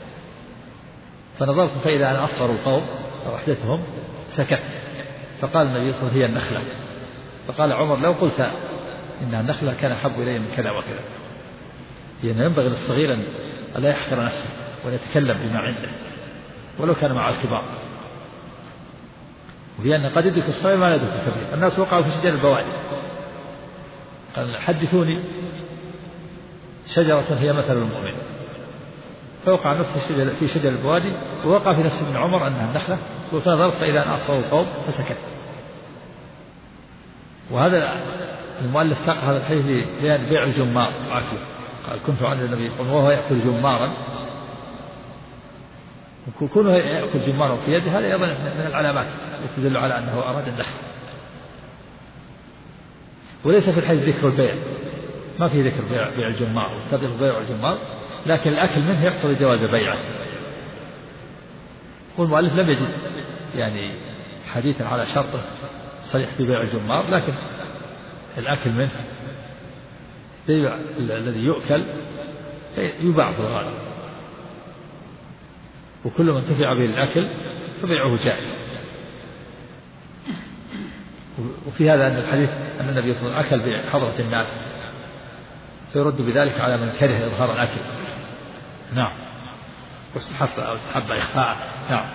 A: فنظرت فإذا أنا أصغر القوم أو أحدثهم سكت. فقال النبي صلى الله عليه وسلم هي النخلة. فقال عمر لو قلت إنها النخلة كان أحب إلي من كذا وكذا. يعني ينبغي للصغير أن لا يحقر نفسه ولا يتكلم بما عنده ولو كان مع الكبار، وبأن قد يدرك الصغير ما يدرك الكبير. الناس وقعوا في شجر البوادي. قال حدثوني شجرة هي مثل المؤمن. فوقع نفسه في شجر البوادي، ووقع في نفس ابن عمر أنها النخلة. فنظرت فإذا أنا أصغر القوم فسكت. وهذا المؤلف ساق هذا الحديث لبيان بيع الجمار وأكله. قال كنت عند النبي صلى الله عليه وسلم وهو يأكل جمارا، وكونه يأكل جمارا في يده هذا أيضا من العلامات التي تدل على أنه أراد النخل. وليس في الحديث ذكر البيع، ما في ذكر بيع الجمار وتبدل البيع والجمار، لكن الأكل منه يقتضي جواز بيعه. والمؤلف لم يجد يعني حديثا على شرطه صريح في بيع الجمار، لكن الأكل منه الذي يؤكل يباع في الغالب، وكل من انتفع به الأكل فبيعه جائز. وفي هذا أن الحديث أن النبي صلى الله عليه وسلم أكل بحضرة الناس، فيرد بذلك على من كره إظهار الأكل. نعم. واستحب إخفاءه. نعم.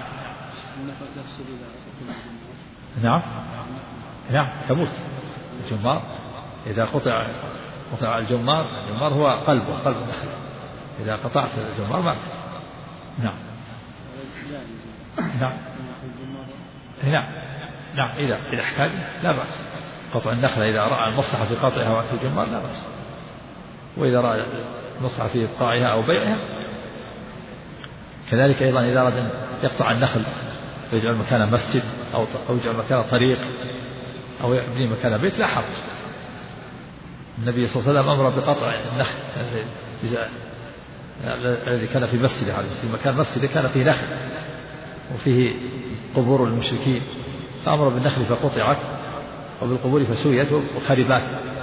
A: نعم. نعم تموت الجمار إذا قطع الجمار هو قلب النخلة، إذا قطعت الجمار مات. نعم. نعم. نعم إذا احتاج لا بأس. قطع النخلة إذا رأى المصلحة في قطعها وقت الجمار لا بأس، وإذا رأى المصلحة في إبقائها أو بيعها كذلك. أيضا إذا أراد أن يقطع النخل ويجعل مكانه مسجد أو يجعل مكانه طريق أو يبني مكانه بيت لا حرج. النبي صلى الله عليه وسلم أمر بقطع النخل الذي كان في مسجد، في مكان مسجد كان فيه نخل وفيه قبور المشركين، فأمر بالنخل فقطعت وبالقبور فسويت وخربات،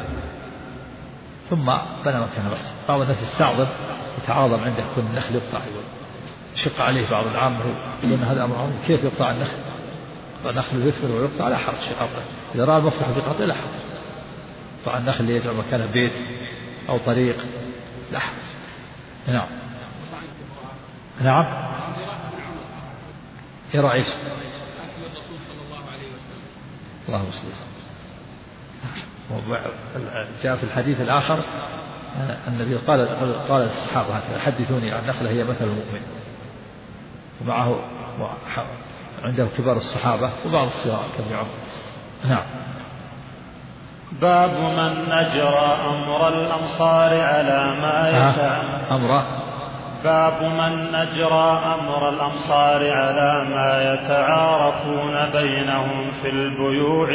A: ثم بنى مكان مسجد. بعض الناس يستعظم يتعاظم عنده كل النخل يقطع، يشق عليه بعض العامة يقول هذا أمر عظيم، كيف يقطع النخل؟ النخل يثمر ويقطع لا حرج في قطعه، إذا رأى المصلحة في قطعه لا حرج. قطع النخل اللي يجعل مكانه بيت أو طريق لا حرج. نعم. نعم. يرى ايش؟ أكل الرسول صلى الله عليه وسلم. اللهم صل وسلم. جاء في الحديث الآخر النبي قال للصحابة حدثوني عن النخلة هي مثل المؤمن، ومعه عنده كبار الصحابة وبعض الصغار كابن عمر. نعم.
E: باب من أجرى أمر الأمصار على ما يشاء. باب من أجرى أمر الأمصار على ما يتعارفون بينهم في البيوع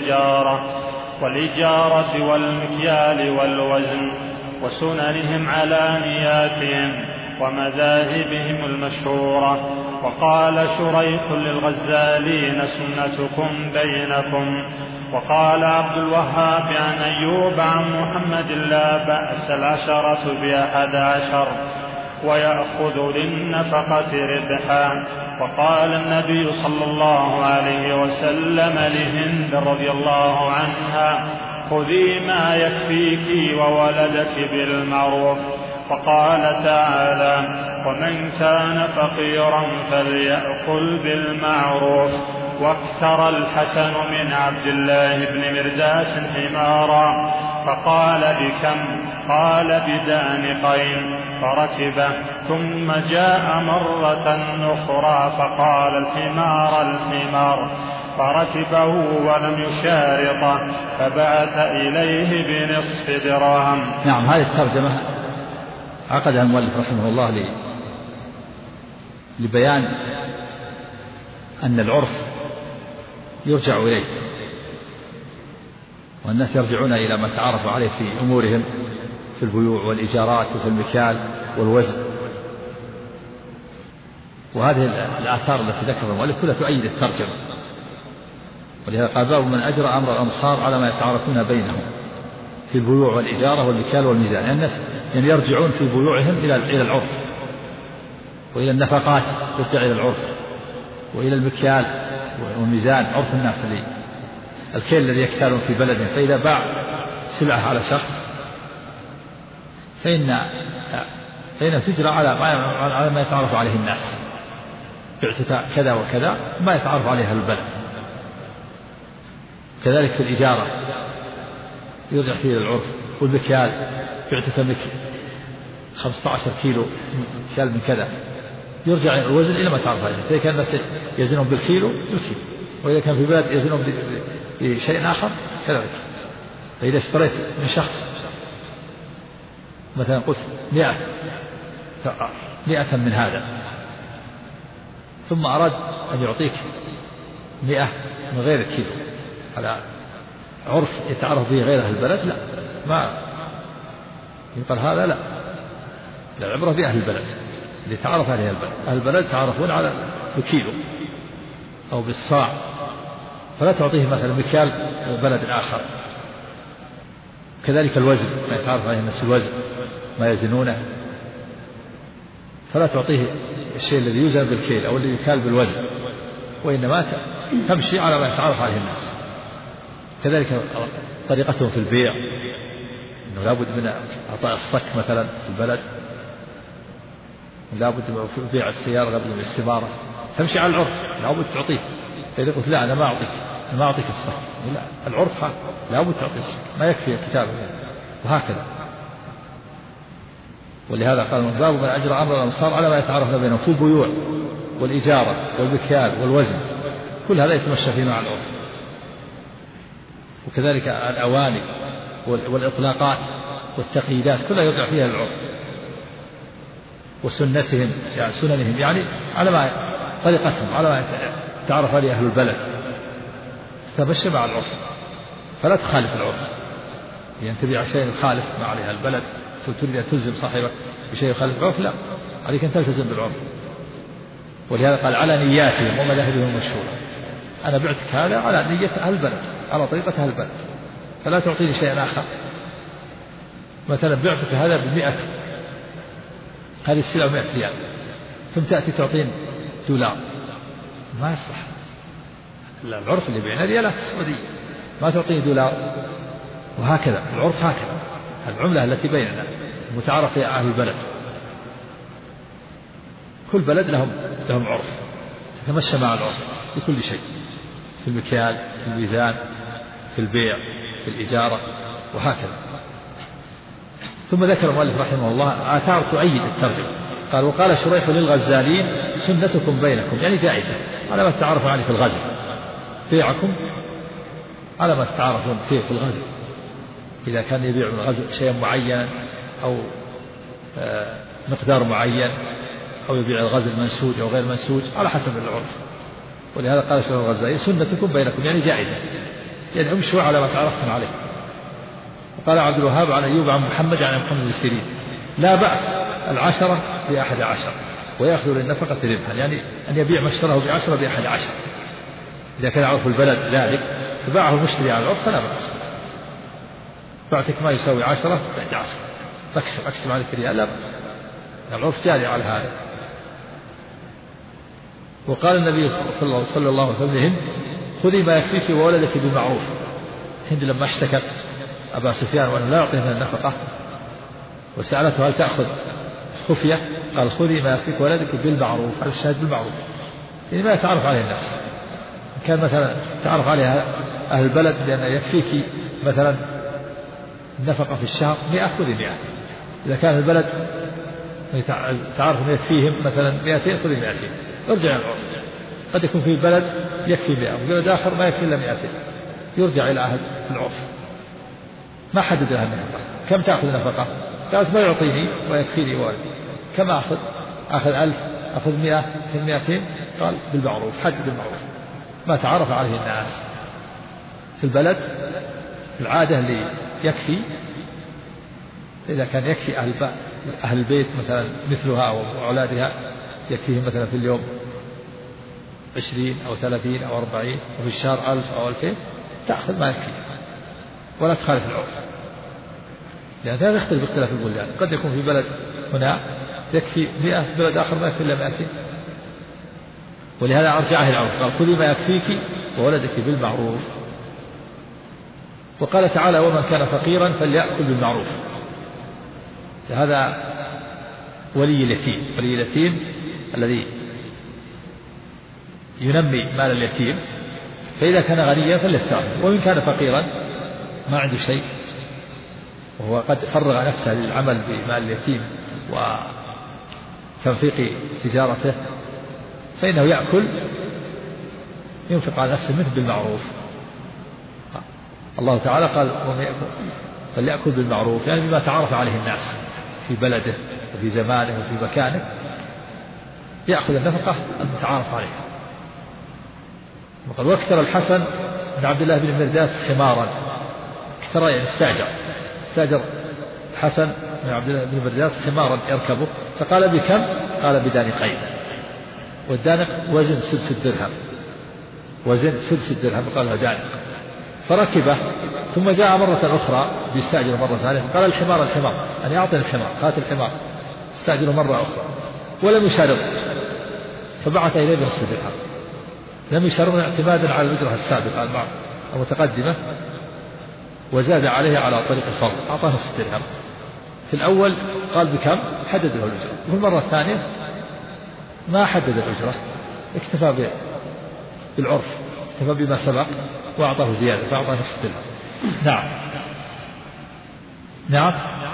E: والإجارة والمكيال والوزن، وسننهم على نياتهم ومذاهبهم المشهورة. وقال شريح للغزالين سنتكم بينكم. وقال عبد الوهاب عن أيوب عن محمد لا بأس 10 ب11 ويأخذ للنفقة ربحا. وقال النبي صلى الله عليه وسلم لهند رضي الله عنها خذي ما يكفيك وولدك بالمعروف. وقال تعالى ومن كان فقيرا فليأكل بالمعروف. واكثر الحسن من عبد الله بن مرداس حمارا فقال بكم؟ قال بدانقين، فركبه ثم جاء مرة أخرى فقال الحمار، فركبه ولم يشارطه فبعث إليه بنصف درهم.
A: نعم. هذه الترجمة عقدها المؤلف رحمه الله لبيان أن العرف يرجع إليه، والناس يرجعون إلى ما تعارفوا عليه في أمورهم في البيوع والإيجارات وفي المكيال والوزن. وهذه الآثار التي ذكرها المؤلف كلها تؤيد الترجمة، ولهذا قال باب من أجرى أمر الأمصار على ما يتعارفون بينهم في البيوع والإجارة والمكيال والميزان. يعني الناس يعني يرجعون في بيوعهم إلى العرف، وإلى النفقات يرجع إلى العرف، وإلى المكيال والميزان عرف الناس الكيل الذي يكتالون في بلدهم. فإذا باع سلعة على شخص فإن تجرى على ما يتعرف عليه الناس، بعتك كذا وكذا ما يتعرف عليها البلد. كذلك في الإجارة يرجع فيه إلى العرف. والمكيال بعتك 15 كيلو مكيال من كذا، يرجع الوزن إلى ما تعرف عليه. فإذا كان الناس يزنهم بالكيلو، وإذا كان في بلد يزنهم بشيء آخر كذلك. فإذا اشتريت من شخص مثلا قلت 100 من هذا، ثم أراد أن يعطيك 100 من غير الكيلو على عرف يتعرف به غير أهل البلد، لا ما يقال هذا، لا العبرة بأهل البلد اللي تعرف عليه البلد. أهل البلد تعرفون على بكيلو أو بالصاع، فلا تعطيه مثلا مكيال بلد آخر. كذلك الوزن ما يتعرف عليه الناس الوزن ما يزنونه، فلا تعطيه الشيء الذي يوزن بالكيل أو الذي يكال بالوزن، وإنما تمشي على ما يتعرف عليه الناس. كذلك طريقتهم في البيع، إنه لابد من إعطاء الصك مثلا في البلد، لابد في بيع السيارة قبل الاستمارة، تمشي على العرف، لابد تعطيه. فإذا قلت لا أنا ما أعطيك الصك، لا العرف لابد تعطيه الصك، ما يكفي الكتاب، وهكذا. ولهذا قال باب من أجرى أمر الأمصار على ما يتعرفون بينهم في البيوع والإجارة والمكيال والوزن، كل هذا يتمشى فيه مع العرف. وكذلك الأواني والإطلاقات والتقييدات كلها يرجع فيها العرف وسنتهم، يعني سننهم، يعني على ما طريقتهم، على ما تعرف عليه أهل البلد، تتمشى مع العرف، فلا تخالف العرف. يعني تبيع شيء يخالف ما عليه البلد، تريد أن تلزم صاحبك بشيء يخالف العرف، لا، عليك أن تلتزم بالعرف. ولهذا قال على نياتهم ومذاهبهم المشهورة، أنا بعتك هذا على نية أهل البلد، على طريقة أهل البلد، فلا تعطيني شيئا آخر. مثلا بعتك هذا ب100، هذه السلعة 100 ريال، ثم تأتي تعطيني $، ما يصح. العرف اللي بيننا ريالات سعودية، ما تعطيني $. وهكذا العرف، هكذا العملة التي بيننا متعارف يا أهل البلد. كل بلد لهم عرف، تتمشى مع العرف في كل شيء، في المكيال، في الميزان، في البيع، في الإجارة، وهكذا. ثم ذكر المؤلف رحمه الله آثار تؤيد الترجمة. قال وقال شريح للغزالين سنتكم بينكم، يعني جائزة على ما تتعارفون عليه في الغزل، بيعكم على ما تتعارفون فيه في الغزل. إذا كان يبيع من الغزل شيئا معينا أو مقدار معين، أو يبيع الغزل منسوج أو غير منسوج على حسب العرف. ولهذا قال شريح الغزالين سنتكم بينكم، يعني جائزة، يعني امشوا على ما تعرفتم عليه. وقال عبد الوهاب عن أيوب عن محمد عن محمد بن سيرين لا بأس 10 ب11 ويأخذ للنفقة ربحا، يعني أن يبيع ما اشتراه ب10 ب11. إذا كان عرف البلد ذلك فباعه المشتري على العرف فلا بأس. بعتك ما يساوي 10 ب11، أكسب عليك ريال، لا بأس، العرف جاري على هذا. وقال النبي صلى الله عليه وسلم لهند خذي ما يكفيك وولدك بالمعروف. هند لما اشتكت أبا سفيان وأنه لا يعطيه من النفقة وسألته هل تأخذ خفية، قال خذي ما يكفيك ولدك بالمعروف، على الشاهد بالمعروف، يعني ما يتعرف عليه الناس. كان مثلا تعرف عليها أهل البلد لأن يكفيك مثلا النفقة في الشهر 100، خذي 100. إذا كان البلد تعرف أن يكفيهم مثلا 200، خذي 200، ارجع إلى العرف. قد يكون في بلد يكفي 100 وفي بلد آخر ما يكفي إلا 200، يرجع إلى أهل العرف. ما حدد لها النفقة، كم تأخذ نفقة؟ قالت ما يعطيني ويكفيني والدي، كم أخذ 1000، أخذ 100، أخذ 200، قال بالمعروف، حدد المعروف ما تعرف عليه الناس. في البلد العادة اللي يكفي، إذا كان يكفي أهل البيت مثلا مثلها وأولادها، يكفيهم مثلا في اليوم 20 أو 30 أو 40 وفي الشهر 1000 أو 2000 تأخذ ما يكفي ولا تخالف العرف، لأن هذا يختلف باختلاف البلدان. قد يكون في بلد هنا يكفي 100، في بلد آخر ما يكفي إلا 200. ولهذا أرجعه العرف، قال كلي ما يكفيك وولدك بالمعروف. وقال تعالى ومن كان فقيرا فليأكل بالمعروف. هذا ولي اليتيم، ولي اليتيم الذي ينمي مال اليتيم، فإذا كان غنيا فليستعفف، وإن كان فقيرا ما عنده شيء وهو قد فرغ نفسه للعمل بمال اليتيم وتنفيق تجارته فإنه يأكل ينفق على نفسه مثل بالمعروف. الله تعالى قال فليأكل بالمعروف، يعني بما تعارف عليه الناس في بلده وفي زمانه وفي مكانه، يأخذ النفقة المتعارف عليها. وقد واكتر الحسن بن عبد الله بن مرداس حمارا، اكترى يعني استاجر الحسن بن عبد الله بن مرداس حمارا يركبه، فقال بكم؟ قال بدانقين، والدانق وزن سدس الدرهم، وزن سدس الدرهم، فقال له دانق، فركبه. ثم جاء مرة أخرى بيستأجر مرة ثانية، فقال الحمار أن يعطي الحمار، هات الحمار، استأجره مرة أخرى ولم يشارط، فبعث إليه بنصف درهم، لم يشارط اعتمادا على الأجرة السابقة المتقدمة، وزاد عليه على طريق الفضل، أعطاه نصف درهم. في الأول قال بكم؟ حدد له الأجرة. وفي المرة الثانية ما حدد الأجرة، اكتفى بالعرف، اكتفى بما سبق وأعطاه زيادة فأعطاه نصف درهم. نعم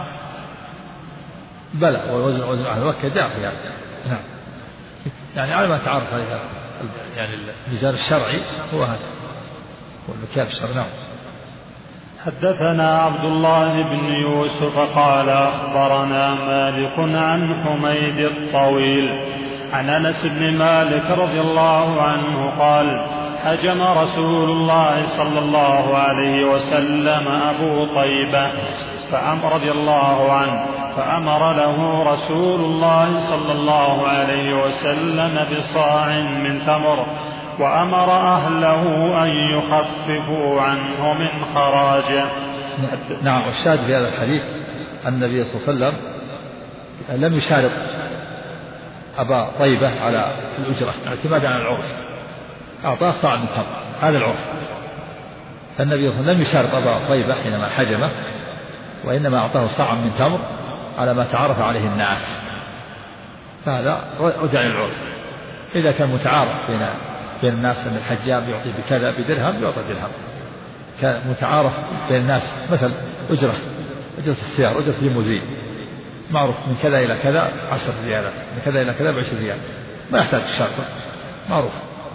A: بلى، وزن أهل مكة جاء في هذا. نعم، يعني على ما تعرف عليها يعني الميزان الشرعي هو هذا، هو المكيال الشرعي. نعم.
E: حدثنا عبد الله بن يوسف قال أخبرنا مالك عن حميد الطويل عن أنس بن مالك رضي الله عنه قال هجم رسول الله صلى الله عليه وسلم أبو طيبة رضي الله عنه، فأمر له رسول الله صلى الله عليه وسلم بصاع من تمر، وأمر أهله أن يخففوا عنه من خراجه.
A: نعم. والشاهد في هذا الحديث أن النبي صلى الله عليه وسلم لم يشارط أبا طيبة على الأجرة اعتمادا على العرف، أعطاه صاع من تمر، هذا العرف. فالنبي صلى الله عليه وسلم لم يشارط أبا طيبة حينما حجمه، وإنما أعطاه صاع من تمر على ما تعرف عليه الناس، فهذا رجع للعرف. إذا كان متعارف بين الناس أن الحجام يعطي بكذا بدرهم يعطي درهم، كان متعارف بين الناس مثل أجرة السيارة، أجرة الليموزين معروف من كذا إلى كذا 10 ريالات، من كذا إلى كذا ب20 ريال، ما يحتاج الشرط، معروف.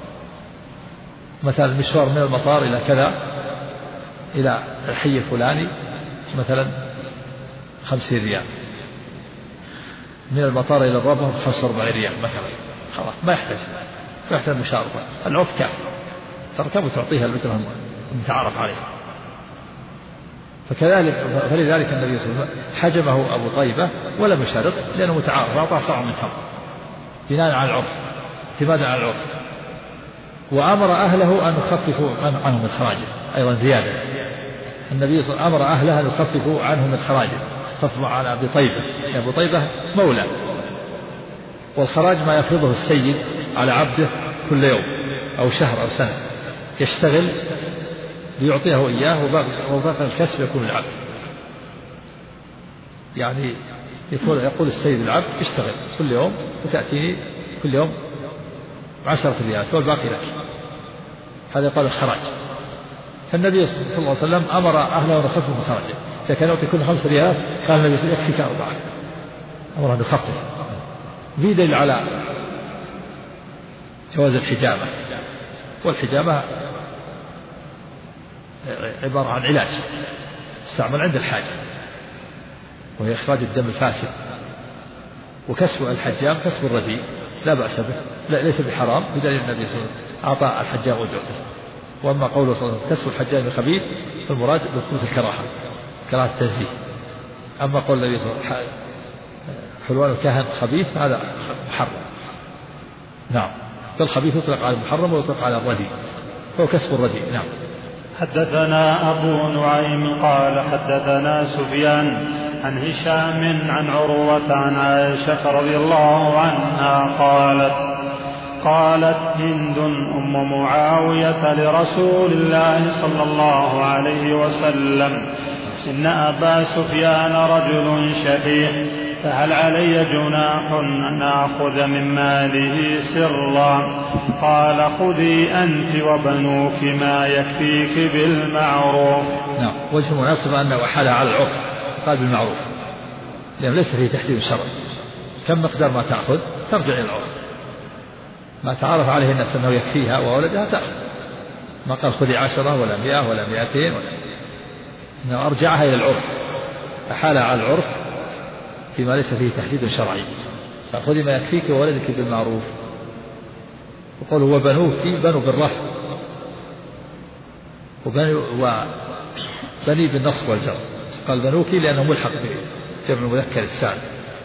A: مثلا المشوار من المطار إلى كذا إلى الحي الفلاني مثلا 50 ريال، من المطار إلى الربع 45 ريال مثلا، خلاص ما يحتاج مشارطة، العرف كافي، تركب وتعطيها الأجرة المتعارف عليها. فلذلك النبي صلى الله عليه وسلم حجمه أبو طيبة ولم يشارط لأنه متعارف، أعطاه صاع من تمر بناء على العرف، اعتمادا على العرف. وأمر أهله أن يخففوا عنه من خراجه، أيضا زيادة. النبي صلى الله عليه وسلم أمر أهله أن يخففوا عنه من خراجه، خففوا على أبي طيبة، أبو طيبة مولى، والخراج ما يفرضه السيد على عبده كل يوم أو شهر أو سنة، يشتغل ليعطيه إياه، وباقي الكسب يكون العبد. يعني يقول السيد العبد اشتغل كل يوم وتأتيني كل يوم 10 ريالات والباقي لك، هذا يقال الخراج. فالنبي صلى الله عليه وسلم أمر أهله أن يخففوا من خراجه، فكان يعطي كل 5 ريالات قال النبي يكفيك 4، أمره أن يخفف. في دليل على جواز الحجامة، والحجامة عبارة عن علاج استعمل عند الحاجة، وهي إخراج الدم الفاسد. وكسب الحجام كسب الرديء لا بأس به، ليس بحرام، بدليل النبي صلى الله عليه وسلم أعطى الحجام أجرته. وأما قوله صلى الله عليه وسلم كسب الحجام الخبيث فالمراد بثبوت الكراهة، كراهة التنزيه. أما قول النبي صلى الله عليه وسلم حلوان الكاهن خبيث هذا محرم. نعم. فالخبيث يطلق على المحرم ويطلق على الرديء، فهو كسب الرديء. نعم.
E: حدثنا أبو نعيم قال حدثنا سفيان عن هشام عن عروة عن عائشة رضي الله عنها قالت هند أم معاوية لرسول الله صلى الله عليه وسلم: إن أبا سفيان رجل شحيح، فهل علي جناح أن آخذ من ماله سرا؟ قال: خذي أنت وبنوك ما يكفيك بالمعروف.
A: نعم. وجه المناسبة أنه أحال على العرف، قال بالمعروف، لأنه ليس فيه تحديد شرعي. كم مقدار ما تأخذ ترجع إلى العرف، ما تعرف عليه الناس أنه يكفيها وولدها تأخذ، ما قال خذي 10 ولا 100 ولا 200 إنه أرجعها إلى العرف، أحال على العرف فيما ليس فيه تحديد شرعي، فخذي ما يكفيك وولدك بالمعروف. وقوله وبنوك، بنو بالرفع، وبني بالنصب والجر. قال بنوك لأنه ملحق بجمع المذكر السالم.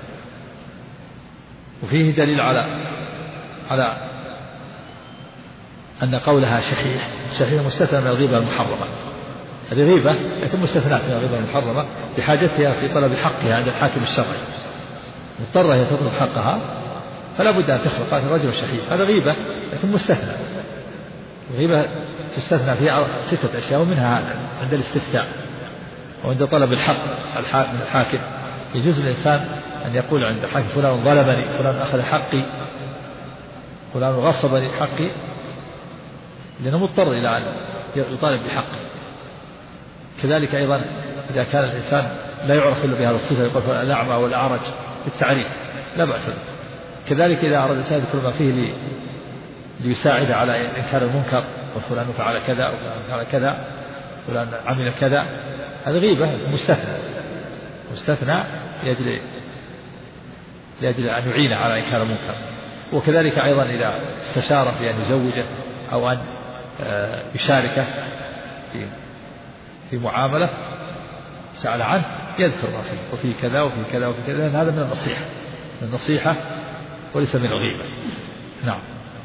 A: وفيه دليل على أن قولها شحيح مستثنى من الغيبة المحرمة. هذه غيبة لكن مستثناة من الغيبة المحرمة بحاجتها في طلب حقها عند الحاكم الشرعي، مضطرة هي تطلب حقها فلا بد أن تخلق. قال الرجل شحيح، هذا غيبة لكن مستثنى. الغيبة تستثنى فيها 6 أشياء، ومنها هذا عند الاستفتاء وعند طلب الحق من الحاكم. يجوز الإنسان أن يقول عند الحاكم: فلان ظلمني، فلان أخذ حقي، فلان غصبني حقي، لأنه مضطر إلى أن يطالب بحقه. كذلك أيضا إذا كان الإنسان لا يعرف إلا بهذا الصفة، يقول الأعمى والأعرج بالتعريف لا بأس به. كذلك إذا أراد الإنسان يذكر ما فيه ليساعد على إنكار المنكر، وفلان فعل كذا وفلان فعل كذا، فلان عمل كذا، هذا غيبة مستثنى لأجل أن يعين على إنكار المنكر. وكذلك أيضا إذا استشار في أن يزوجه أو أن يشاركه في معاملة سأل عنه يذكر ما فيه، وفي كذا وفي كذا وفي كذا، لأن هذا من النصيحة وليس من الغيبة. نعم.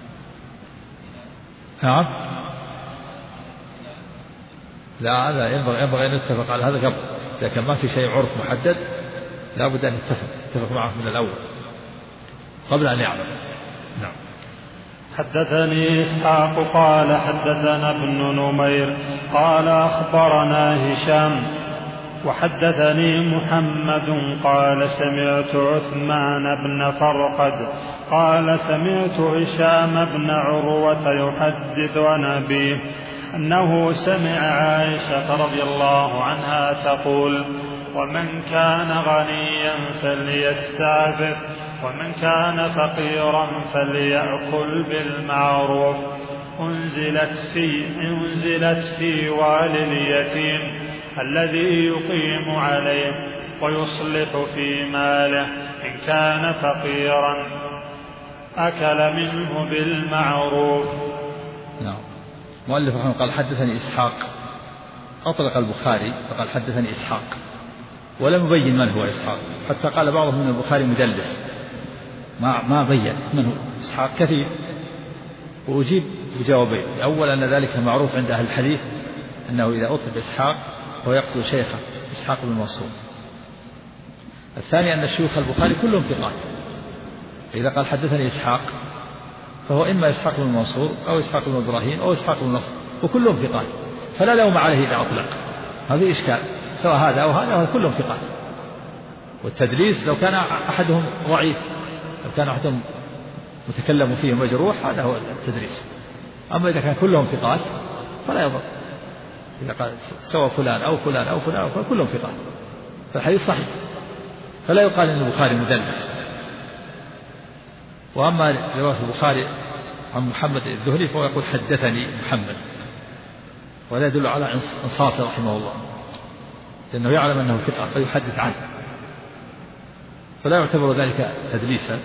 A: لا، هذا ينبغي أن نتفق على هذا قبل، لكن ما في شيء عرف محدد لا بد أن نتفق معه من الأول قبل أن يعلم. نعم.
E: حدثني إسحاق قال حدثنا ابن نمير قال أخبرنا هشام وحدثني محمد قال سمعت عثمان بن فرقد قال سمعت هشام بن عروة يحدث عن أبيه أنه سمع عائشة رضي الله عنها تقول: ومن كان غنيا فليستعفف، ومن كان فقيرا فليأكل بالمعروف. أنزلت في والي اليتيم الذي يقيم عليه ويصلح في ماله، إن كان فقيرا أكل منه بالمعروف.
A: نعم. مؤلف رحمه قال حدثني إسحاق، أطلق البخاري فقال حدثني إسحاق ولم يبين من هو إسحاق، حتى قال بعضهم من البخاري مدلس، ما بين من هو إسحاق كثير. وأجيب بجوابين: أولا أن ذلك معروف عند أهل الحديث أنه إذا أطلق إسحاق هو يقصد شيخه إسحاق بن منصور. الثاني أن شيوخ البخاري كلهم ثقات، إذا قال حدثني إسحاق فهو إما إسحاق بن منصور أو إسحاق بن إبراهيم أو إسحاق بن نصر، وكلهم ثقات، فلا لوم عليه إذا أطلق. هذه إشكال، سواء هذا أو هذا كلهم ثقات. والتدليس لو كان أحدهم ضعيف، لو كان أحدهم متكلم فيه مجروح، هذا هو التدليس. أما إذا كان كلهم ثقات فلا يضر، إذا قال سواء فلان أو فلان أو فلان أو فلان كلهم ثقات فالحديث صحيح، فلا يقال أن البخاري مدلس. وأما رواية البخاري عن محمد الذهلي فهو يقول حدثني محمد، ولا يدل على إنصافه رحمه الله، لأنه يعلم أنه ثقة فيحدث عنه، فلا يعتبر ذلك تدليسا.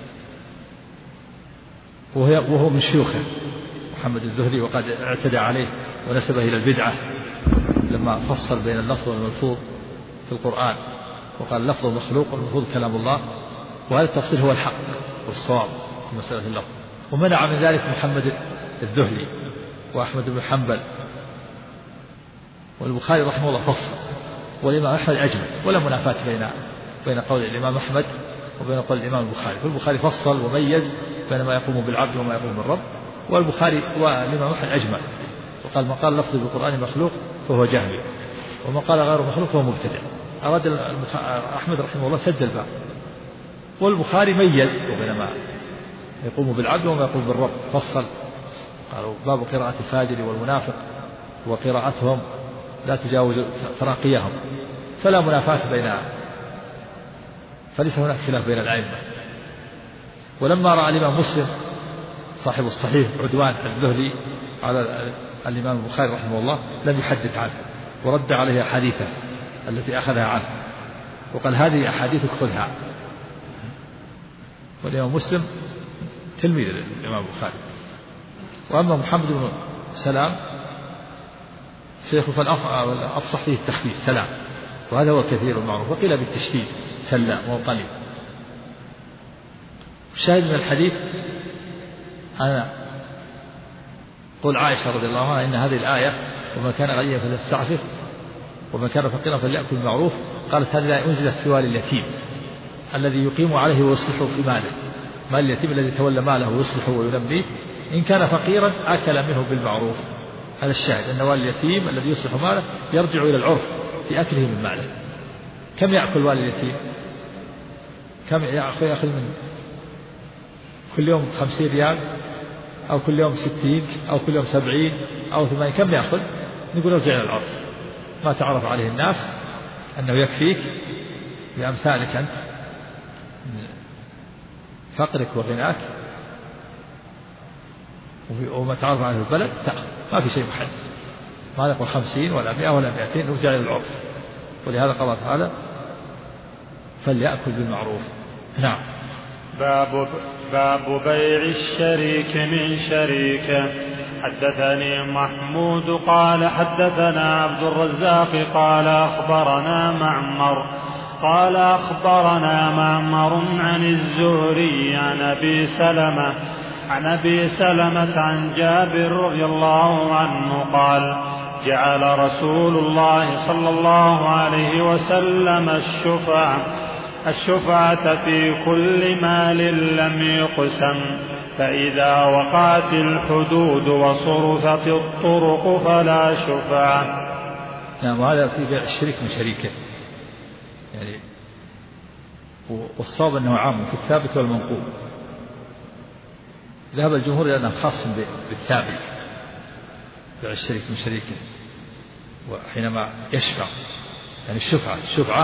A: وهو من شيوخه محمد الذهلي، وقد اعتدى عليه ونسبه إلى البدعة لما فصل بين اللفظ والملفوظ في القرآن، وقال اللفظ مخلوق والملفوظ كلام الله، وهذا التفصيل هو الحق والصواب في مسألة اللفظ. ومنع من ذلك محمد الذهلي وأحمد بن حنبل. والبخاري رحمه الله فصل، والإمام أحمد أجمل، ولا منافاة بين قول الإمام أحمد وبين قول الإمام البخاري. فالبخاري فصل وميز بين ما يقوم بالعبد وما يقوم بالرب، والإمام أحمد أجمل وقال: من قال لفظ بالقرآن مخلوق فهو جهمي، ومن قال غير مخلوق فهو مبتدع. أراد أحمد رحمه الله سد الباب، والبخاري ميز بين ما يقوم بالعبد وما يقوم بالرب، فصل قالوا: باب قراءة الفاجر والمنافق وقراءتهم لا تجاوز تراقيهم، فلا منافاة فليس هناك خلاف بين الأئمة. ولما رأى الإمام مسلم صاحب الصحيح عدوان الذهلي على الإمام البخاري رحمه الله لم يحدث عنه، ورد عليه أحاديثه التي أخذها عنه، وقال: هذه أحاديثك خذها. والإمام مسلم تلميذ الإمام البخاري. وأما محمد بن سلام شيخه فالأفصح فيه التخفيف سلام، وهذا هو كثير المعروف، وقيل بالتشديد سلام وهو قليل. الشاهد من الحديث أنا قول عائشة رضي الله عنها إن هذه الآية: وما كان غنيا فليستعفف وما كان فقيرا فليأكل بالمعروف، قالت: هذه الآية أنزلت في والي اليتيم الذي يقيم عليه ويصلح في ماله، مال اليتيم الذي تولى ماله ويصلحه وينميه، إن كان فقيرا أكل منه بالمعروف. هذا الشاهد، أن والي اليتيم الذي يصلح ماله يرجع إلى العرف في أكله من ماله. كم يأكل والي اليتيم؟ كم يأخذ من كل يوم 50 ريال أو كل يوم 60 أو كل يوم 70 أو 80؟ كم يأخذ؟ نقول ارجع إلى العرف، ما تعرف عليه الناس أنه يكفيك بأمثالك أنت فقرك وغناك وما تعرف عنه البلد تأخذ، ما في شيء محدد، ما نقول 50 ولا 100 ولا 200، نرجع إلى العرف. ولهذا قال تعالى: فليأكل بالمعروف. نعم.
E: باب بيع الشريك من شريكه. حدثني محمود قال حدثنا عبد الرزاق قال أخبرنا معمر عن الزهري عن أبي سلمة عن جابر رضي الله عنه قال: جعل رسول الله صلى الله عليه وسلم الشفعة في كل مال لم يقسم، فإذا وقعت الحدود وصرفت الطرق فلا شفعة.
A: نعم. وهذا في بيع الشريك من شريكه، يعني والصواب أنه عام في الثابت والمنقول. ذهب الجمهور إلى أنه خاص بالثابت، بيع الشريك من شريكه، وحينما يشفع يعني الشفعة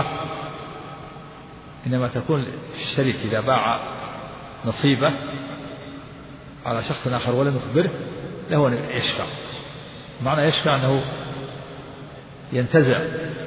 A: إنما تكون في الشريك إذا باع نصيبه على شخص آخر ولم يخبره له أن يشفع. معنى يشفع أنه ينتزع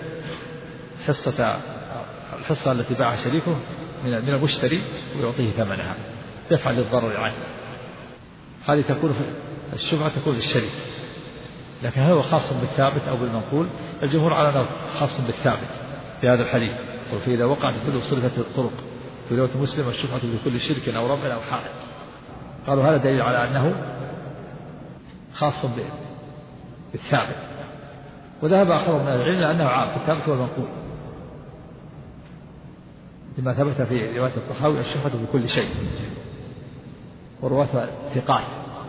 A: الحصة التي باعها شريكه من المشتري ويعطيه ثمنها دفعا للضرر عنه. هذه تكون الشفعة تكون للشريك، لكن هل هو خاص بالثابت أو بالمنقول؟ الجمهور على أنه خاص بالثابت في هذا الحديث. وإذا وقعت كل صرفت الطرق في رواية مسلم: الشفعة بكل شرك أو رب أو حائط. قالوا هذا دليل على أنه خاص بالثابت. وذهب آخر من العلم أنه عام في الثابت والمنقول، لما ثبت في رواية الطحاوي: الشفعة بكل شيء، ورواة ثقات.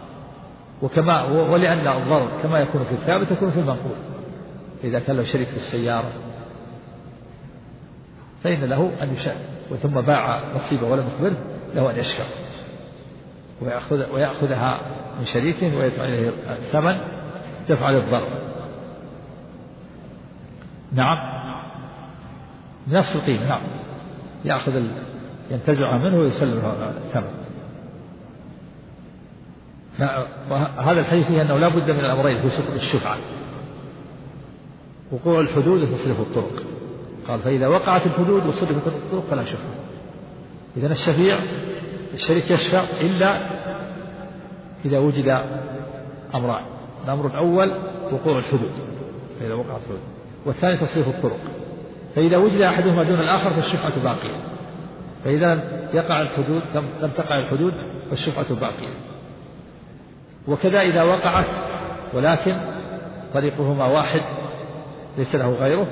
A: ولأن الضرر كما يكون في الثابت يكون في المنقول. إذا كان له شريك في السيارة فإن له أن يشاء وثم باع نصيبه ولم يخبره له أن يشفع ويأخذها من شريكه ويدفع إليه الثمن دفع للضرر. نعم، نفس القيمة. نعم، ينتزعها منه ويسلم الثمن. وهذا الحديث فيه أنه لا بد من الأمرين في سقوط الشفعة: وقوع الحدود وتصريف الطرق. قال: فإذا وقعت الحدود وصرفت الطرق فلا شفعة. إذن الشريك يشفع إلا إذا وجد أمران: الأمر الأول وقوع الحدود، فإذا وقعت الحدود، والثاني تصريف الطرق. فإذا وجد أحدهما دون الآخر فالشفعة باقية، فإذا لم تقع الحدود فالشفعة باقية. وكذا إذا وقعت ولكن طريقهما واحد ليس له غيره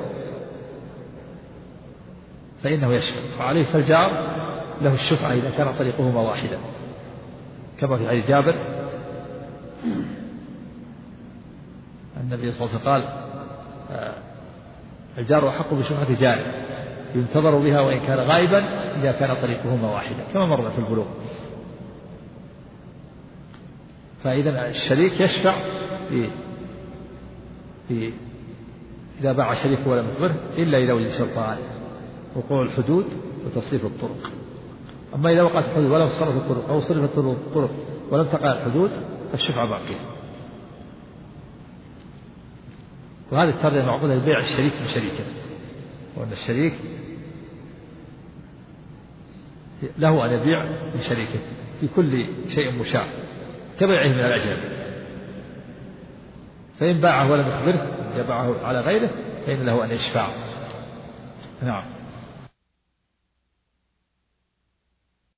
A: فإنه يشفع، وعليه فالجار له الشفعة إذا كان طريقهما واحدا، كما في حديث جابر النبي صلى الله عليه وسلم قال الجار أحق بشفعة جاره ينتظر بها وإن كان غائبا إذا كان طريقهما واحدا، كما مر في البلوغ. فإذا الشريك يشفع إذا باع شريكه ولم يخبره إلا إذا وجد شرطان: وقوع الحدود وتصريف الطرق. أما إذا وقعت الحدود ولم تصرف الطرق أو صرفت الطرق ولم تقع الحدود فالشفعة باقية. وهذه الترجمة معقولة لبيع الشريك من شريكه، وأن الشريك له أن يبيع من شريكه في كل شيء مشاع كبيعه من الأجنبي، فإن باعه ولم يخبره إذا باعه على غيره فإن له أن يشفع. نعم.